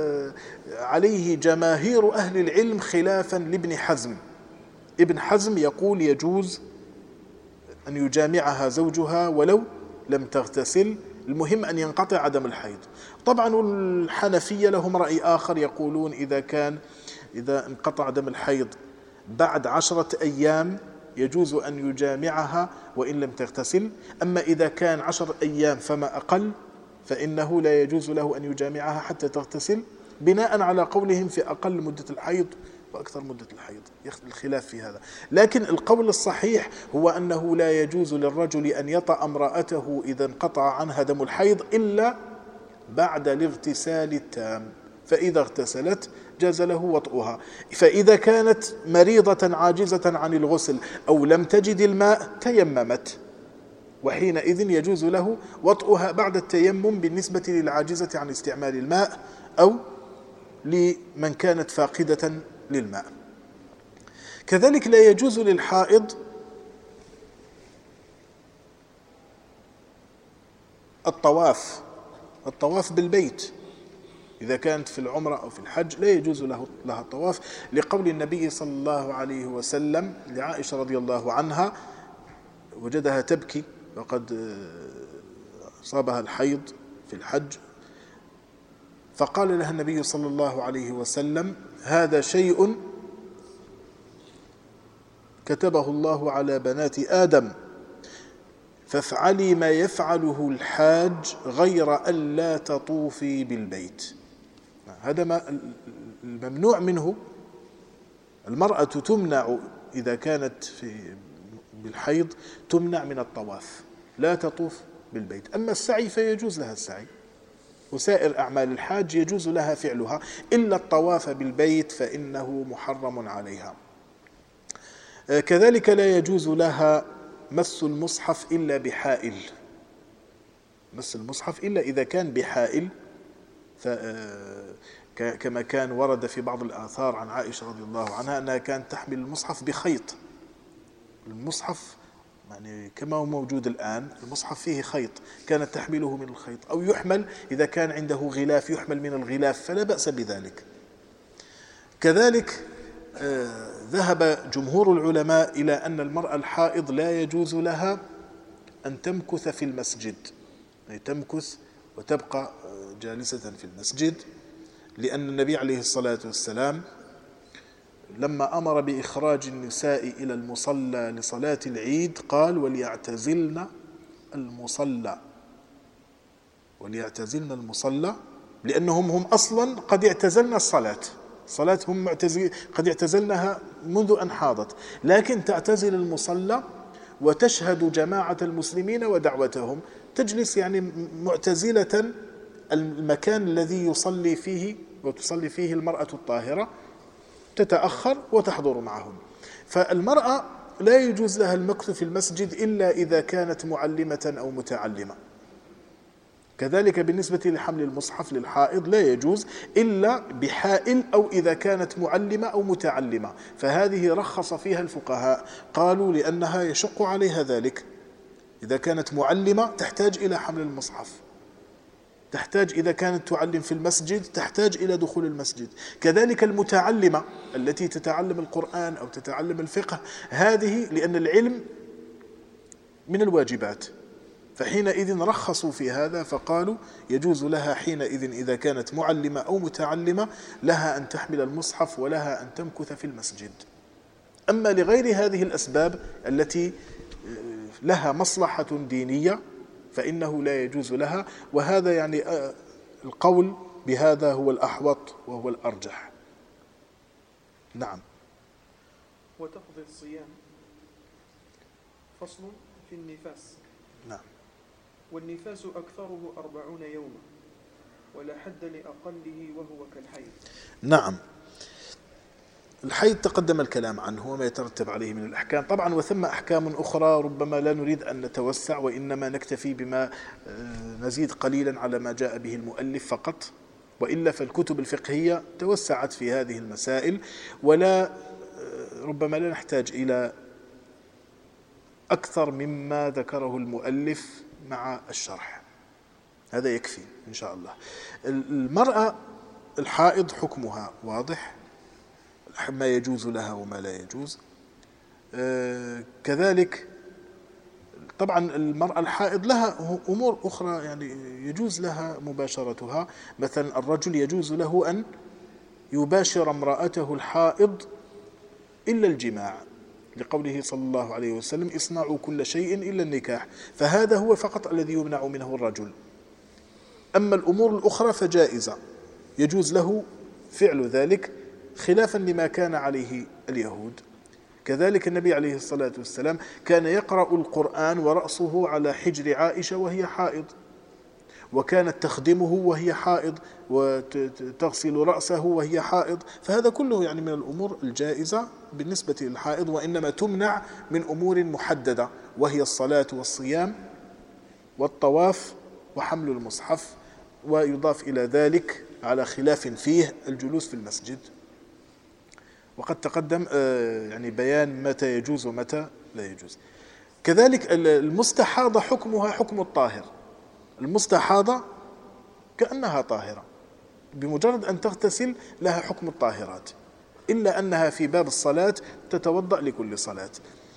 عليه جماهير أهل العلم خلافا لابن حزم. ابن حزم يقول يجوز أن يجامعها زوجها ولو لم تغتسل، المهم أن ينقطع دم الحيض. طبعا الحنفية لهم رأي آخر، يقولون إذا انقطع دم الحيض بعد 10 أيام يجوز أن يجامعها وإن لم تغتسل. أما إذا كان 10 أيام فما أقل فإنه لا يجوز له أن يجامعها حتى تغتسل، بناء على قولهم في أقل مدة الحيض وأكثر مدة الحيض، الخلاف في هذا. لكن القول الصحيح هو أنه لا يجوز للرجل أن يطأ امرأته إذا انقطع عنها دم الحيض إلا بعد الاغتسال التام، فإذا اغتسلت جاز له وطئها. فإذا كانت مريضة عاجزة عن الغسل أو لم تجد الماء تيممت، وحينئذ يجوز له وطئها بعد التيمم بالنسبة للعاجزة عن استعمال الماء أو لمن كانت فاقدة للماء. كذلك لا يجوز للحائض الطواف بالبيت. إذا كانت في العمرة أو في الحج لا يجوز لها الطواف، لقول النبي صلى الله عليه وسلم لعائشة رضي الله عنها وجدها تبكي وقد أصابها الحيض في الحج، فقال لها النبي صلى الله عليه وسلم هذا شيء كتبه الله على بنات آدم فافعلي ما يفعله الحاج غير أن لا تطوفي بالبيت. هذا ما الممنوع منه المرأة تمنع إذا كانت بالحيض تمنع من الطواف، لا تطوف بالبيت. أما السعي فيجوز لها السعي، وسائر أعمال الحاج يجوز لها فعلها، إلا الطواف بالبيت فإنه محرم عليها. كذلك لا يجوز لها مس المصحف إلا بحائل، مس المصحف إلا إذا كان بحائل، كما كان ورد في بعض الآثار عن عائشة رضي الله عنها أنها كانت تحمل المصحف بخيط. المصحف يعني كما هو موجود الآن، المصحف فيه خيط، كانت تحمله من الخيط، أو يحمل إذا كان عنده غلاف يحمل من الغلاف، فلا بأس بذلك. كذلك ذهب جمهور العلماء إلى أن المرأة الحائض لا يجوز لها أن تمكث في المسجد، يعني تمكث وتبقى جالسة في المسجد، لأن النبي عليه الصلاة والسلام لما أمر بإخراج النساء إلى المصلى لصلاة العيد قال وليعتزلن المصلى، وليعتزلن المصلى، لأنهم هم أصلا قد اعتزلن الصلاة هم قد اعتزلنها منذ أن حاضت، لكن تعتزل المصلى وتشهد جماعة المسلمين ودعوتهم، تجلس يعني معتزلة المكان الذي يصلي فيه وتصلي فيه المرأة الطاهرة، تتأخر وتحضر معهم. فالمرأة لا يجوز لها المكث في المسجد إلا إذا كانت معلمة أو متعلمة. كذلك بالنسبة لحمل المصحف للحائض لا يجوز إلا بحائل أو إذا كانت معلمة أو متعلمة، فهذه رخص فيها الفقهاء، قالوا لأنها يشق عليها ذلك. إذا كانت معلمة تحتاج إلى حمل المصحف، تحتاج إذا كانت تعلم في المسجد تحتاج إلى دخول المسجد. كذلك المتعلمة التي تتعلم القرآن أو تتعلم الفقه، هذه لأن العلم من الواجبات، فحينئذ رخصوا في هذا فقالوا يجوز لها حينئذ إذا كانت معلمة أو متعلمة لها أن تحمل المصحف ولها أن تمكث في المسجد. أما لغير هذه الأسباب التي لها مصلحة دينية فإنه لا يجوز لها، وهذا يعني القول بهذا هو الأحوط وهو الأرجح. نعم. وتقضي الصيام. فصل في النفاس. نعم. والنفاس أكثره 40 يوما، ولا حد لأقله وهو كالحيض. نعم. الحيض تقدم الكلام عنه وما يترتب عليه من الأحكام طبعا، وثم أحكام أخرى ربما لا نريد أن نتوسع، وإنما نكتفي بما نزيد قليلا على ما جاء به المؤلف فقط، وإلا فالكتب الفقهية توسعت في هذه المسائل، ولا ربما لا نحتاج إلى أكثر مما ذكره المؤلف مع الشرح، هذا يكفي إن شاء الله. المرأة الحائض حكمها واضح، ما يجوز لها وما لا يجوز. كذلك طبعا المرأة الحائض لها أمور أخرى يعني يجوز لها مباشرتها، مثلا الرجل يجوز له أن يباشر امرأته الحائض إلا الجماع، لقوله صلى الله عليه وسلم اصنعوا كل شيء إلا النكاح، فهذا هو فقط الذي يمنع منه الرجل. أما الأمور الأخرى فجائزة يجوز له فعل ذلك خلافا لما كان عليه اليهود. كذلك النبي عليه الصلاة والسلام كان يقرأ القرآن ورأسه على حجر عائشة وهي حائض، وكانت تخدمه وهي حائض وتغسل رأسه وهي حائض، فهذا كله يعني من الأمور الجائزة بالنسبة للحائض، وإنما تمنع من أمور محددة وهي الصلاة والصيام والطواف وحمل المصحف، ويضاف إلى ذلك على خلاف فيه الجلوس في المسجد. وقد تقدم يعني بيان متى يجوز ومتى لا يجوز. كذلك المستحاضة حكمها حكم الطاهر، المستحاضة كأنها طاهرة، بمجرد أن تغتسل لها حكم الطاهرات، إلا أنها في باب الصلاة تتوضأ لكل صلاة.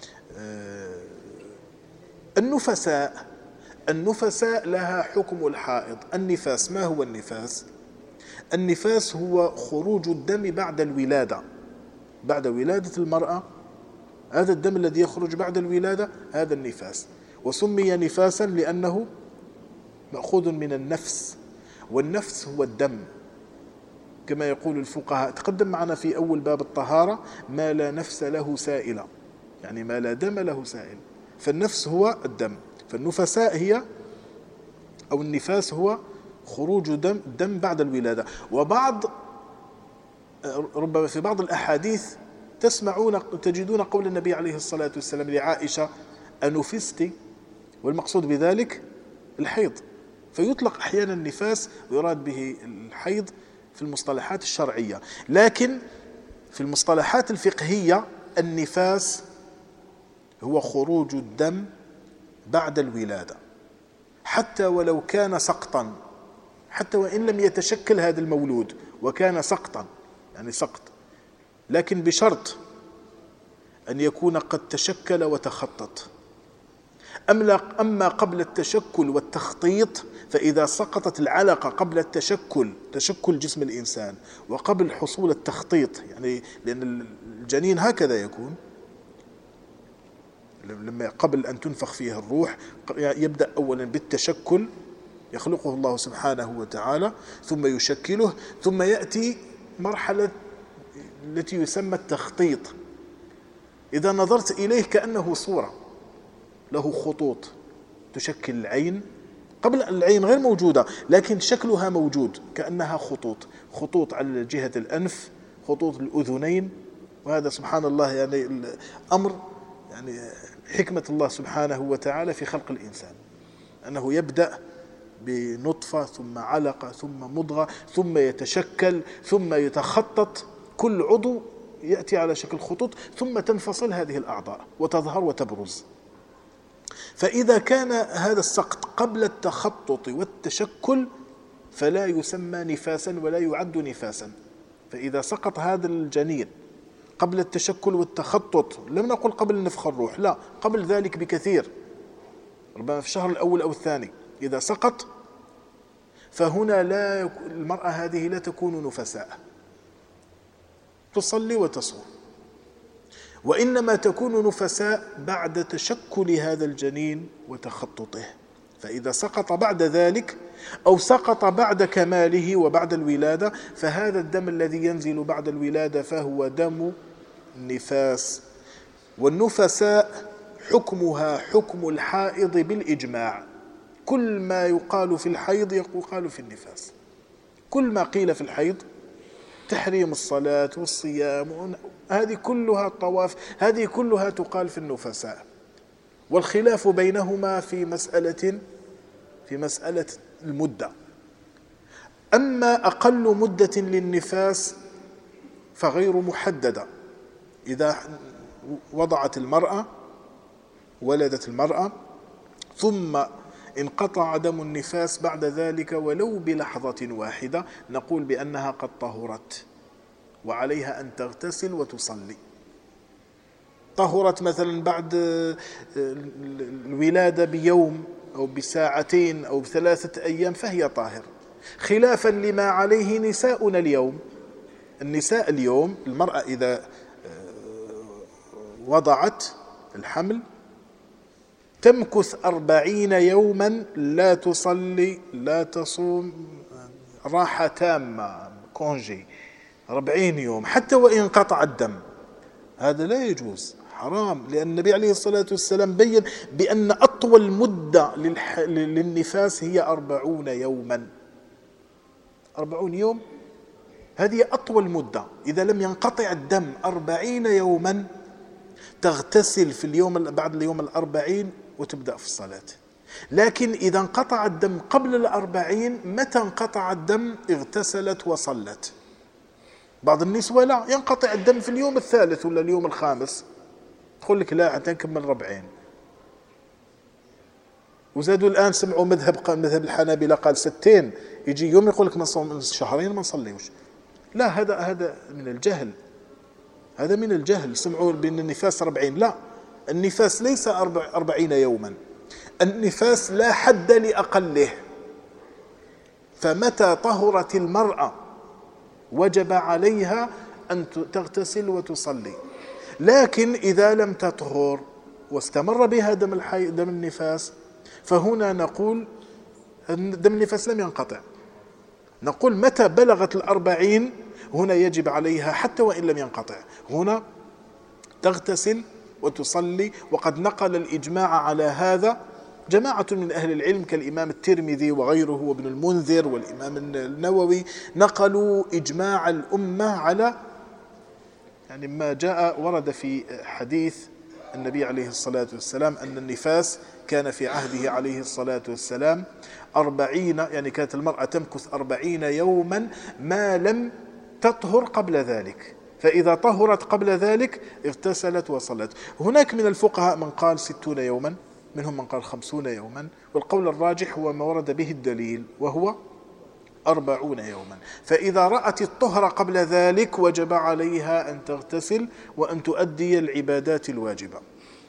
النفساء لها حكم الحائض. النفاس، ما هو النفاس؟ النفاس هو خروج الدم بعد الولادة، بعد ولادة المرأة، هذا الدم الذي يخرج بعد الولادة هذا النفاس، وسمي نفاسا لأنه مأخوذ من النفس، والنفس هو الدم، كما يقول الفقهاء، تقدم معنا في أول باب الطهارة ما لا نفس له سائلة، يعني ما لا دم له سائل، فالنفس هو الدم، فالنفساء هي أو النفاس هو خروج دم بعد الولادة. وبعض ربما في بعض الأحاديث تجدون قول النبي عليه الصلاة والسلام لعائشة أنفست، والمقصود بذلك الحيض، فيطلق أحيانا النفاس ويراد به الحيض في المصطلحات الشرعية، لكن في المصطلحات الفقهية النفاس هو خروج الدم بعد الولادة، حتى ولو كان سقطا، حتى وإن لم يتشكل هذا المولود وكان سقطا، يعني سقط، لكن بشرط أن يكون قد تشكل وتخطط. أما قبل التشكل والتخطيط فإذا سقطت العلقة قبل تشكل جسم الإنسان وقبل حصول التخطيط، يعني لأن الجنين هكذا يكون لما قبل أن تنفخ فيه الروح يبدأ أولا بالتشكل، يخلقه الله سبحانه وتعالى ثم يشكله، ثم يأتي مرحلة التي يسمى التخطيط. إذا نظرت إليه كأنه صورة له خطوط تشكل العين، قبل العين غير موجودة لكن شكلها موجود، كأنها خطوط على جهة الأنف، خطوط الأذنين، وهذا سبحان الله يعني الأمر، يعني حكمة الله سبحانه وتعالى في خلق الإنسان، أنه يبدأ بنطفة ثم علقة ثم مضغة ثم يتشكل ثم يتخطط، كل عضو يأتي على شكل خطوط ثم تنفصل هذه الأعضاء وتظهر وتبرز. فإذا كان هذا السقط قبل التخطط والتشكل فلا يسمى نفاسا ولا يعد نفاسا. فإذا سقط هذا الجنين قبل التشكل والتخطط، لم نقل قبل نفخ الروح، لا، قبل ذلك بكثير، ربما في الشهر الأول أو الثاني، إذا سقط فهنا المرأة هذه لا تكون نفساء، تصلي وتصوم، وإنما تكون نفساء بعد تشكل هذا الجنين وتخططه. فإذا سقط بعد ذلك أو سقط بعد كماله وبعد الولادة فهذا الدم الذي ينزل بعد الولادة فهو دم النفاس. والنفساء حكمها حكم الحائض بالإجماع، كل ما يقال في الحيض يقال في النفاس، كل ما قيل في الحيض تحريم الصلاة والصيام هذه كلها، الطواف هذه كلها تقال في النفساء. والخلاف بينهما في مسألة المدة. أما أقل مدة للنفاس فغير محددة، إذا وضعت المرأة ولدت المرأة ثم انقطع دم النفاس بعد ذلك ولو بلحظة واحدة نقول بأنها قد طهرت وعليها أن تغتسل وتصلي. طهرت مثلا بعد الولادة بيوم أو بساعتين أو بثلاثة أيام فهي طاهر، خلافا لما عليه نساؤنا اليوم. النساء اليوم المرأة إذا وضعت الحمل تمكث 40 يوما لا تصلي لا تصوم، راحة تامة، كونجي 40 يوم حتى وإن قطع الدم. هذا لا يجوز، حرام، لأن النبي عليه الصلاة والسلام بين بأن أطول مدة للنفاس هي 40 يوما. 40 يوم هذه أطول مدة. إذا لم ينقطع الدم 40 يوما تغتسل في اليوم بعد اليوم 40 وتبدأ في الصلاة. لكن إذا انقطع الدم قبل 40 متى انقطع الدم اغتسلت وصلت. بعض النسوة لا، ينقطع الدم في اليوم الثالث ولا اليوم الخامس، تقول لك لا حتى نكمل 40. وزادوا الآن سمعوا مذهب الحنابلة قال 60، يجي يوم يقول لك نصوم شهرين ما نصليوش. لا، هذا من الجهل، هذا من الجهل. سمعوا بأن النفاس 40، لا، النفاس ليس 40 يوما، النفاس لا حد لأقله. فمتى طهرت المرأة وجب عليها أن تغتسل وتصلي. لكن إذا لم تطهر واستمر بها دم النفاس فهنا نقول دم النفاس لم ينقطع، نقول متى بلغت 40 هنا يجب عليها حتى وإن لم ينقطع، هنا تغتسل وتصلي. وقد نقل الإجماع على هذا جماعة من أهل العلم كالإمام الترمذي وغيره وابن المنذر والإمام النووي، نقلوا إجماع الأمة على يعني ما جاء ورد في حديث النبي عليه الصلاة والسلام أن النفاس كان في عهده عليه الصلاة والسلام 40، يعني كانت المرأة تمكث 40 يوما ما لم تطهر قبل ذلك، فإذا طهرت قبل ذلك اغتسلت وصلت. هناك من الفقهاء من قال 60 يوما، منهم من قال 50 يوما، والقول الراجح هو ما ورد به الدليل وهو 40 يوما. فإذا رأت الطهر قبل ذلك وجب عليها أن تغتسل وأن تؤدي العبادات الواجبة.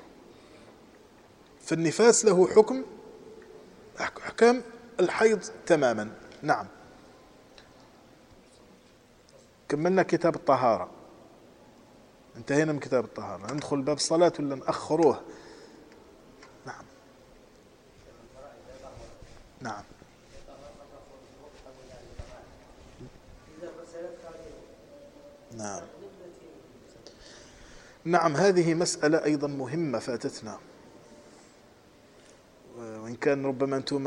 فالنفاس له حكم أحكام الحيض تماما. نعم، كملنا كتاب الطهارة، انتهينا من كتاب الطهارة، ندخل باب الصلاة ولا نأخروه؟ نعم نعم نعم نعم، هذه مسألة أيضا مهمة فاتتنا، وإن كان ربما أنتم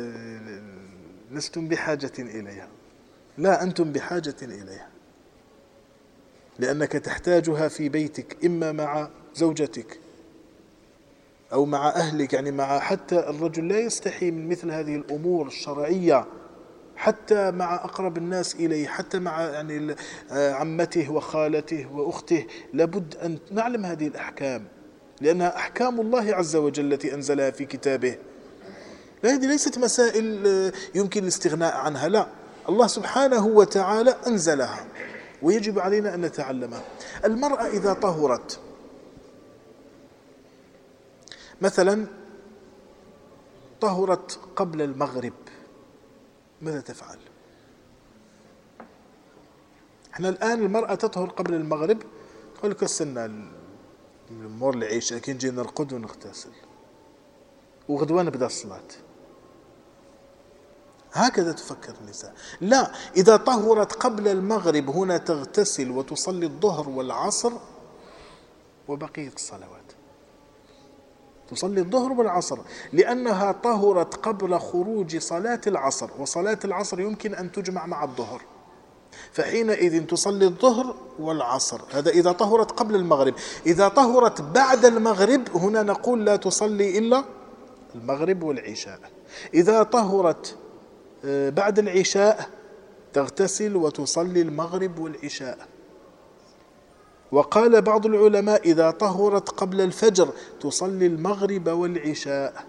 لستم بحاجة إليها. لا، أنتم بحاجة إليها، لأنك تحتاجها في بيتك، إما مع زوجتك أو مع أهلك، يعني مع حتى الرجل لا يستحي من مثل هذه الأمور الشرعية، حتى مع أقرب الناس إليه، حتى مع يعني عمته وخالته وأخته، لابد أن نعلم هذه الأحكام، لأنها أحكام الله عز وجل التي أنزلها في كتابه. هذه ليست مسائل يمكن الاستغناء عنها، لا، الله سبحانه وتعالى أنزلها ويجب علينا أن نتعلمها. المرأة إذا طهرت مثلا، طهرت قبل المغرب، ماذا تفعل؟ احنا الآن المرأة تطهر قبل المغرب، تقول لك استنى مور العشاء كي نجي نرقد ونغتسل وغدوة نبدأ الصلاة. هكذا تفكر النساء. لا، إذا طهرت قبل المغرب هنا تغتسل وتصلي الظهر والعصر وبقية الصلوات، تصلي الظهر والعصر، لأنها طهرت قبل خروج صلاة العصر، وصلاة العصر يمكن أن تجمع مع الظهر، فحينئذ تصلي الظهر والعصر. هذا إذا طهرت قبل المغرب. إذا طهرت بعد المغرب هنا نقول لا تصلي إلا المغرب والعشاء. إذا طهرت بعد العشاء تغتسل وتصلي المغرب والعشاء. وقال بعض العلماء إذا طهرت قبل الفجر تصلي المغرب والعشاء،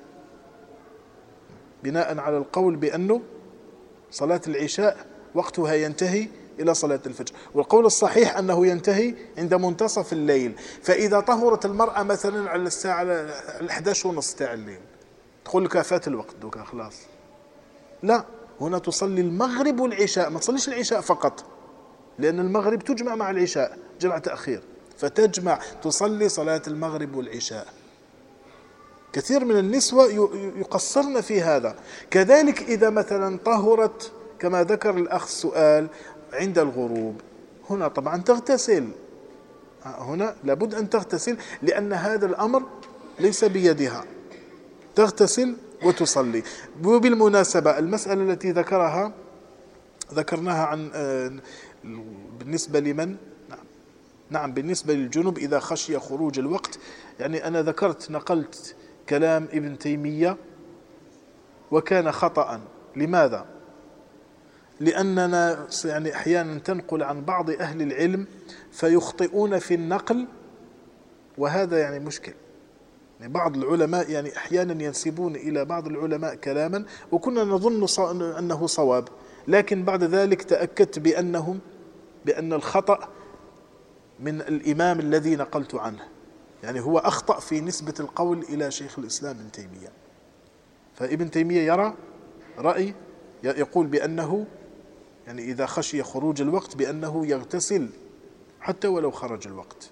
بناء على القول بأنه صلاة العشاء وقتها ينتهي إلى صلاة الفجر، والقول الصحيح أنه ينتهي عند منتصف الليل. فإذا طهرت المرأة مثلا على الساعة 11:30 تاع الليل، تقول لك فات الوقت دوكا خلاص، لا، هنا تصلي المغرب والعشاء، ما تصليش العشاء فقط، لأن المغرب تجمع مع العشاء جمع تأخير، فتجمع تصلي صلاة المغرب والعشاء. كثير من النسوة يقصرن في هذا. كذلك إذا مثلا طهرت كما ذكر الأخ السؤال عند الغروب، هنا طبعا تغتسل، هنا لابد أن تغتسل، لأن هذا الأمر ليس بيدها، تغتسل وتصلي. وبالمناسبة المسألة التي ذكرناها عن بالنسبة لمن نعم بالنسبة للجنوب إذا خشي خروج الوقت، يعني أنا نقلت كلام ابن تيمية وكان خطأ. لماذا؟ لأننا يعني أحيانا تنقل عن بعض أهل العلم فيخطئون في النقل، وهذا يعني مشكل. يعني بعض العلماء يعني أحيانا ينسبون إلى بعض العلماء كلاما وكنا نظن أنه صواب، لكن بعد ذلك تأكدت بأن الخطأ من الإمام الذي نقلت عنه، يعني هو أخطأ في نسبة القول إلى شيخ الإسلام ابن تيمية. فابن تيمية يرى رأي يقول بأنه يعني إذا خشي خروج الوقت بأنه يغتسل حتى ولو خرج الوقت.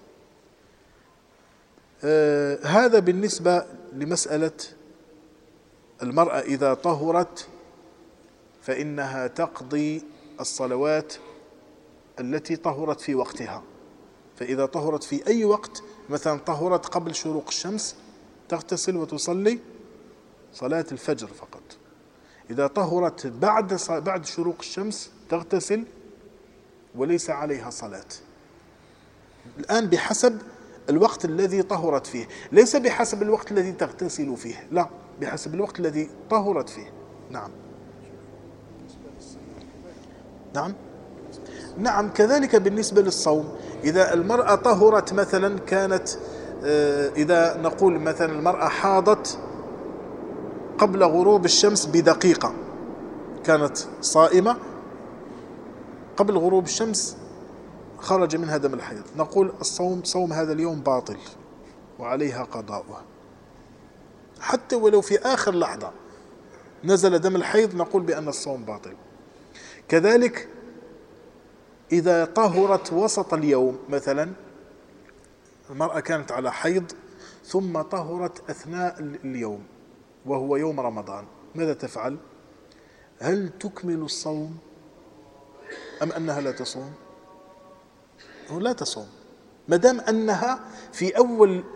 هذا بالنسبة لمسألة المرأة إذا طهرت فإنها تقضي الصلوات التي طهرت في وقتها. فإذا طهرت في أي وقت، مثلا طهرت قبل شروق الشمس، تغتسل وتصلي صلاة الفجر فقط. إذا طهرت بعد شروق الشمس تغتسل وليس عليها صلاة. الآن بحسب الوقت الذي طهرت فيه، ليس بحسب الوقت الذي تغتسل فيه، لا، بحسب الوقت الذي طهرت فيه. نعم نعم نعم. كذلك بالنسبة للصوم، إذا المرأة طهرت مثلا، كانت إذا نقول مثلا المرأة حاضت قبل غروب الشمس بدقيقة، كانت صائمة قبل غروب الشمس خرج منها دم الحيض، نقول صوم هذا اليوم باطل وعليها قضاؤه، حتى ولو في آخر لحظة نزل دم الحيض نقول بأن الصوم باطل. كذلك إذا طهرت وسط اليوم، مثلا المرأة كانت على حيض ثم طهرت أثناء اليوم وهو يوم رمضان، ماذا تفعل؟ هل تكمل الصوم أم أنها لا تصوم؟ لا تصوم، مدام أنها في أول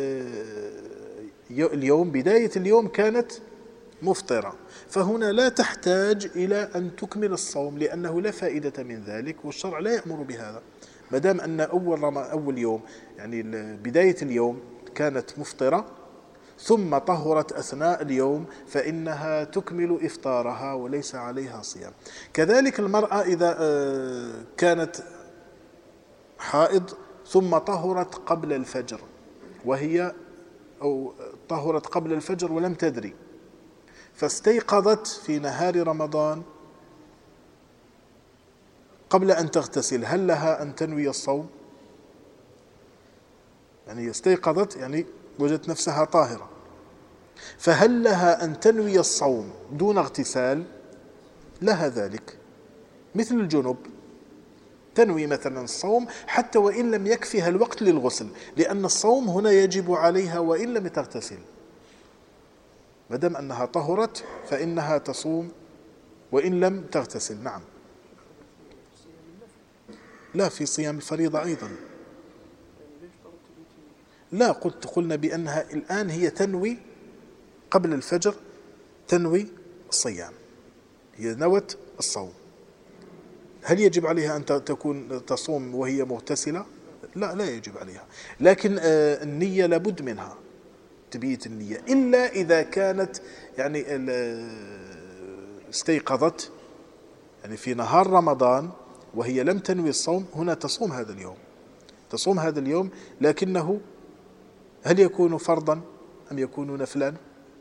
اليوم، بداية اليوم، كانت مفطرة، فهنا لا تحتاج إلى أن تكمل الصوم، لأنه لا فائدة من ذلك، والشرع لا يأمر بهذا. مدام أن أول يوم، يعني بداية اليوم، كانت مفطرة ثم طهرت أثناء اليوم، فإنها تكمل إفطارها وليس عليها صيام. كذلك المرأة إذا كانت حائض ثم طهرت قبل الفجر، أو طهرت قبل الفجر ولم تدري، فاستيقظت في نهار رمضان قبل أن تغتسل، هل لها أن تنوي الصوم؟ يعني استيقظت، يعني وجدت نفسها طاهرة، فهل لها أن تنوي الصوم دون اغتسال؟ لها ذلك، مثل الجنب تنوي مثلا الصوم حتى وإن لم يكفها الوقت للغسل، لأن الصوم هنا يجب عليها وإن لم تغتسل، ما دام أنها طهرت فإنها تصوم وإن لم تغتسل. نعم. لا، في صيام الفريضة أيضا. لا، قلنا بأنها الآن هي تنوي قبل الفجر، تنوي الصيام، هي نوت الصوم. هل يجب عليها أن تكون تصوم وهي مغتسلة؟ لا يجب عليها، لكن النية لابد منها، تبيت النية، إلا إذا كانت يعني استيقظت يعني في نهار رمضان وهي لم تنوي الصوم، هنا تصوم هذا اليوم، لكنه هل يكون فرضا أم يكون نفلا؟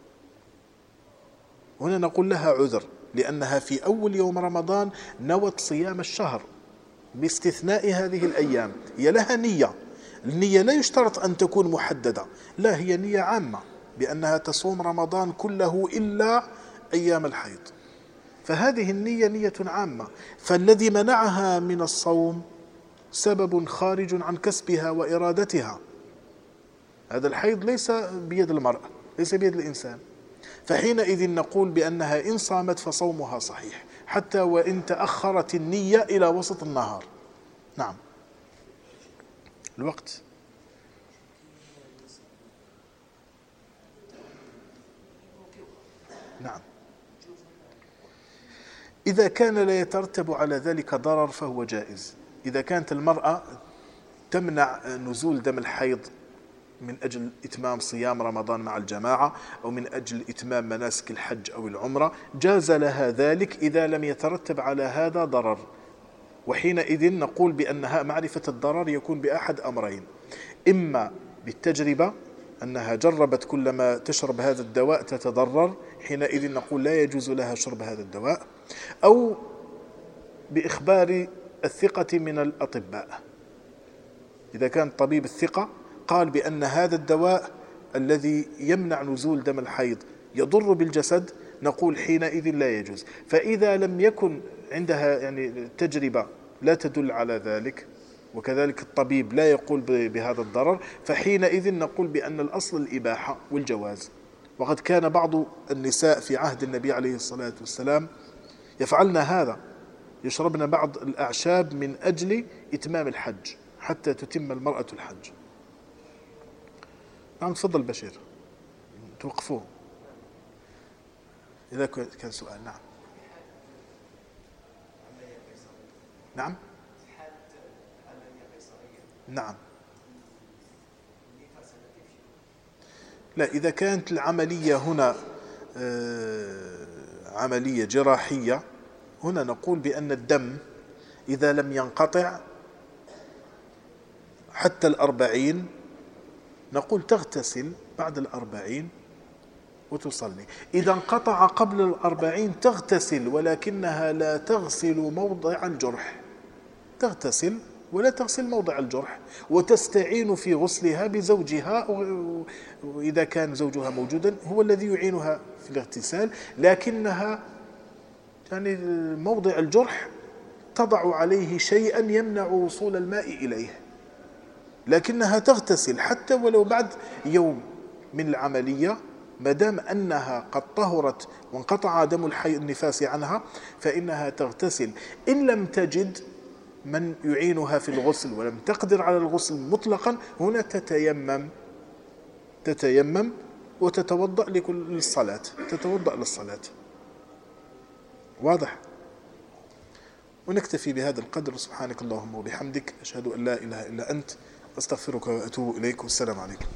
هنا نقول لها عذر، لأنها في أول يوم رمضان نوت صيام الشهر باستثناء هذه الأيام، هي لها نية، النية لا يشترط أن تكون محددة، لا، هي نية عامة بأنها تصوم رمضان كله إلا أيام الحيض، فهذه النية نية عامة. فالذي منعها من الصوم سبب خارج عن كسبها وإرادتها، هذا الحيض ليس بيد المرأة، ليس بيد الإنسان، فحينئذ نقول بأنها إن صامت فصومها صحيح حتى وإن تأخرت النية إلى وسط النهار. نعم. الوقت. نعم. إذا كان لا يترتب على ذلك ضرر فهو جائز. إذا كانت المرأة تمنع نزول دم الحيض من أجل إتمام صيام رمضان مع الجماعة أو من أجل إتمام مناسك الحج أو العمرة، جاز لها ذلك إذا لم يترتب على هذا ضرر، وحينئذ نقول بأنها معرفة الضرر يكون بأحد أمرين: إما بالتجربة، أنها جربت كلما تشرب هذا الدواء تتضرر، حينئذ نقول لا يجوز لها شرب هذا الدواء، أو بإخبار الثقة من الأطباء، إذا كان طبيب الثقة قال بأن هذا الدواء الذي يمنع نزول دم الحيض يضر بالجسد، نقول حينئذ لا يجوز. فإذا لم يكن عندها يعني تجربة لا تدل على ذلك، وكذلك الطبيب لا يقول بهذا الضرر، فحينئذ نقول بأن الأصل الإباحة والجواز. وقد كان بعض النساء في عهد النبي عليه الصلاة والسلام يفعلن هذا، يشربن بعض الأعشاب من أجل إتمام الحج حتى تتم المرأة الحج. نعم تفضل بشير، توقفوه إذا كان سؤال. نعم نعم نعم. لا، إذا كانت العملية هنا عملية جراحية، هنا نقول بأن الدم إذا لم ينقطع حتى 40 نقول تغتسل بعد 40 وتصلي. إذا انقطع قبل 40 تغتسل، ولكنها لا تغسل موضع الجرح، تغتسل ولا تغسل موضع الجرح، وتستعين في غسلها بزوجها، وإذا كان زوجها موجودا هو الذي يعينها في الاغتسال، لكنها يعني موضع الجرح تضع عليه شيئا يمنع وصول الماء إليه، لكنها تغتسل حتى ولو بعد يوم من العملية، ما دام أنها قد طهرت وانقطع دم النفاس عنها فإنها تغتسل. إن لم تجد من يعينها في الغسل ولم تقدر على الغسل مطلقا، هنا تتيمم وتتوضأ للصلاة، تتوضأ للصلاة. واضح؟ ونكتفي بهذا القدر. سبحانك اللهم وبحمدك، أشهد أن لا إله إلا أنت، أستغفرك وأتوب إليك، والسلام عليكم.